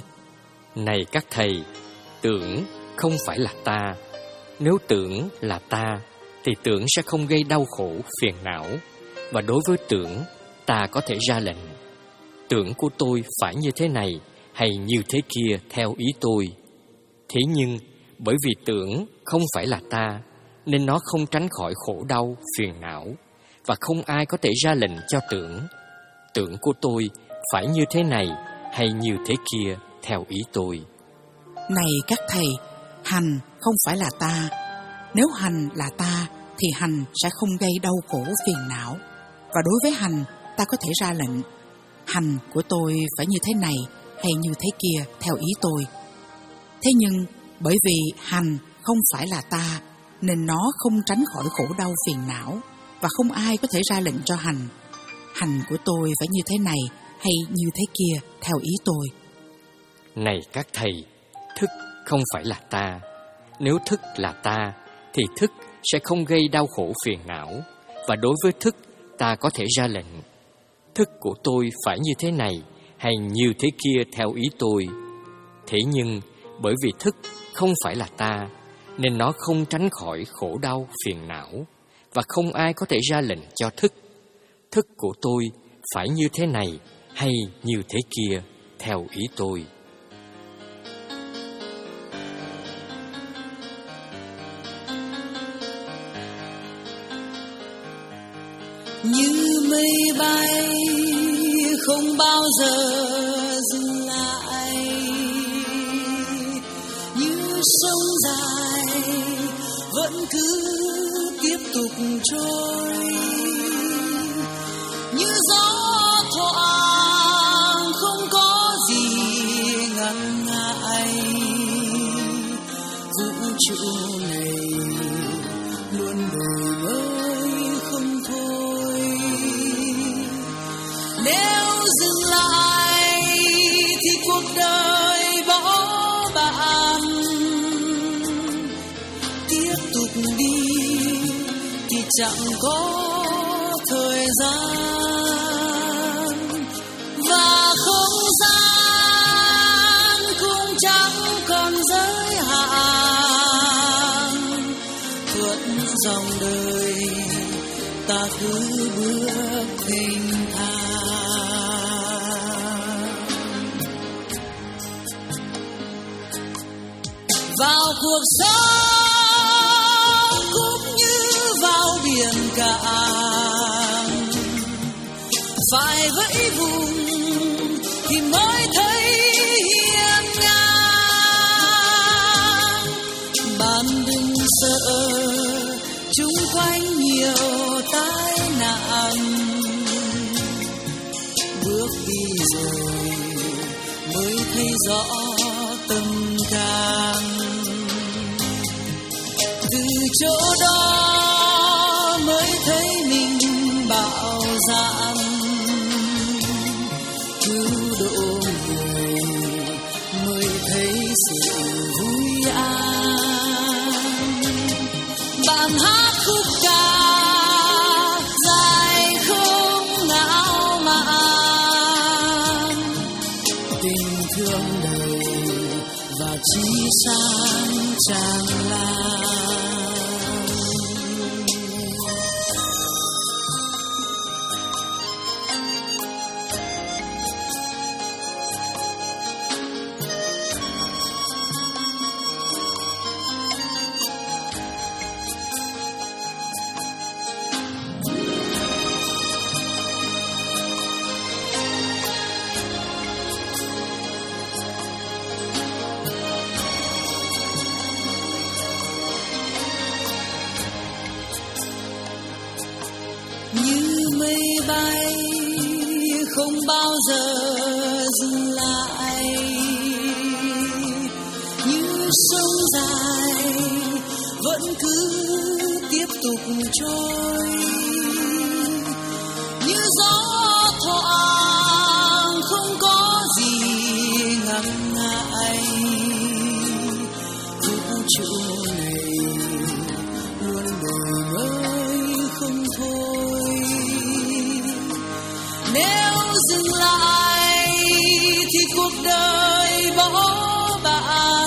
Này các thầy, tưởng không phải là ta. Nếu tưởng là ta thì tưởng sẽ không gây đau khổ phiền não, và đối với tưởng ta có thể ra lệnh tưởng của tôi phải như thế này hay như thế kia theo ý tôi. Thế nhưng bởi vì tưởng không phải là ta nên nó không tránh khỏi khổ đau phiền não, và không ai có thể ra lệnh cho tưởng tưởng của tôi phải như thế này hay như thế kia theo ý tôi. Này các thầy, hành không phải là ta. Nếu hành là ta thì hành sẽ không gây đau khổ phiền não, và đối với hành ta có thể ra lệnh hành của tôi phải như thế này hay như thế kia theo ý tôi. Thế nhưng bởi vì hành không phải là ta nên nó không tránh khỏi khổ đau phiền não, và không ai có thể ra lệnh cho hành hành của tôi phải như thế này hay như thế kia theo ý tôi. Này các thầy, thức không phải là ta. Nếu thức là ta thì thức sẽ không gây đau khổ phiền não. Và đối với thức, ta có thể ra lệnh: thức của tôi phải như thế này hay như thế kia theo ý tôi. Thế nhưng bởi vì thức không phải là ta, nên nó không tránh khỏi khổ đau phiền não, và không ai có thể ra lệnh cho thức: thức của tôi phải như thế này hay như thế kia theo ý tôi. Như mây bay không bao giờ dừng lại, như sông dài vẫn cứ tiếp tục trôi, như gió thoảng không có gì ngăn ngại. Vũ trụ này luôn đổi mới không thôi. Nếu dừng lại thì cuộc đời bỏ bạn, tiếp tục đi thì chẳng có thời gian, và không gian cũng chẳng còn giới hạn. Thuận dòng đời ta cứ bước thênh thang. Vào cuộc sống cũng như vào biển cả, phải vẫy vùng thì mới thấy hiên ngang. Bạn đừng sợ, chung quanh nhiều tai nạn, bước đi rồi mới thấy rõ tâm can. Từ chỗ đó mới thấy mình bạo dạn, cứu độ người mới thấy sự vui an. Bạn hát khúc ca dài không ngạo mạn, tình thương đời và trí sáng tràn lan. Như mây bay không bao giờ dừng lại, như sông dài vẫn cứ tiếp tục trôi, như gió thoảng không có gì ngăn ngại. Vũ trụ này luôn đổi mới không thôi. Nếu dừng lại thì cuộc đời bỏ bạn,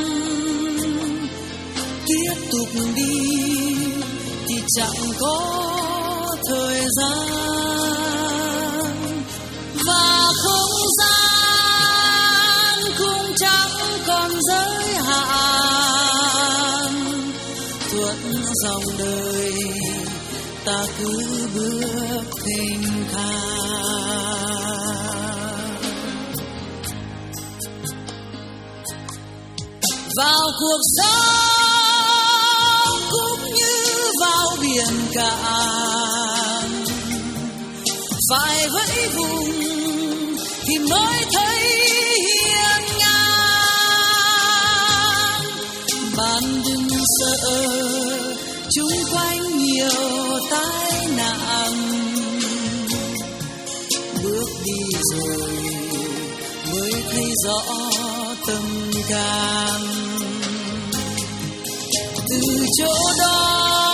tiếp tục đi thì chẳng có thời gian, và không gian cũng chẳng còn giới hạn. Thuận dòng đời ta cứ bước thênh thang. Vào cuộc sống cũng như vào biển cả, phải vẫy vùng thì mới thấy hiên ngang. Bạn đừng sợ, chung quanh nhiều tai nạn, bước đi rồi mới thấy rõ tâm can. Từ chỗ đó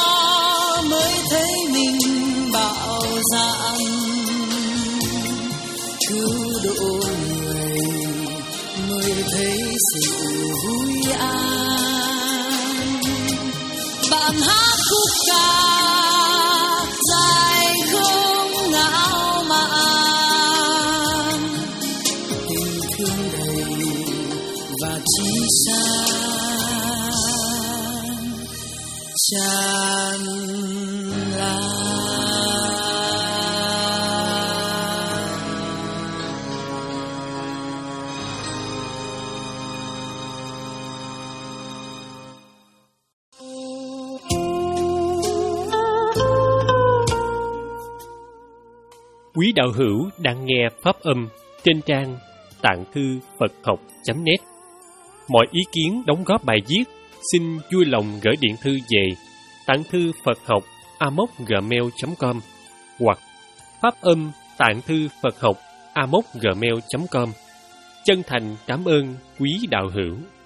sự vui an. Bạn hát khúc ca dài không ngạo mạn, tình thương đầy và chí san tràn lan. Quý đạo hữu đang nghe pháp âm trên trang tạng thư Phật học chấm net. Mọi ý kiến đóng góp bài viết xin vui lòng gửi điện thư về tạng thư Phật học a móc gmail chấm com hoặc pháp âm tạng thư Phật học a móc gmail chấm com. Chân thành cảm ơn quý đạo hữu.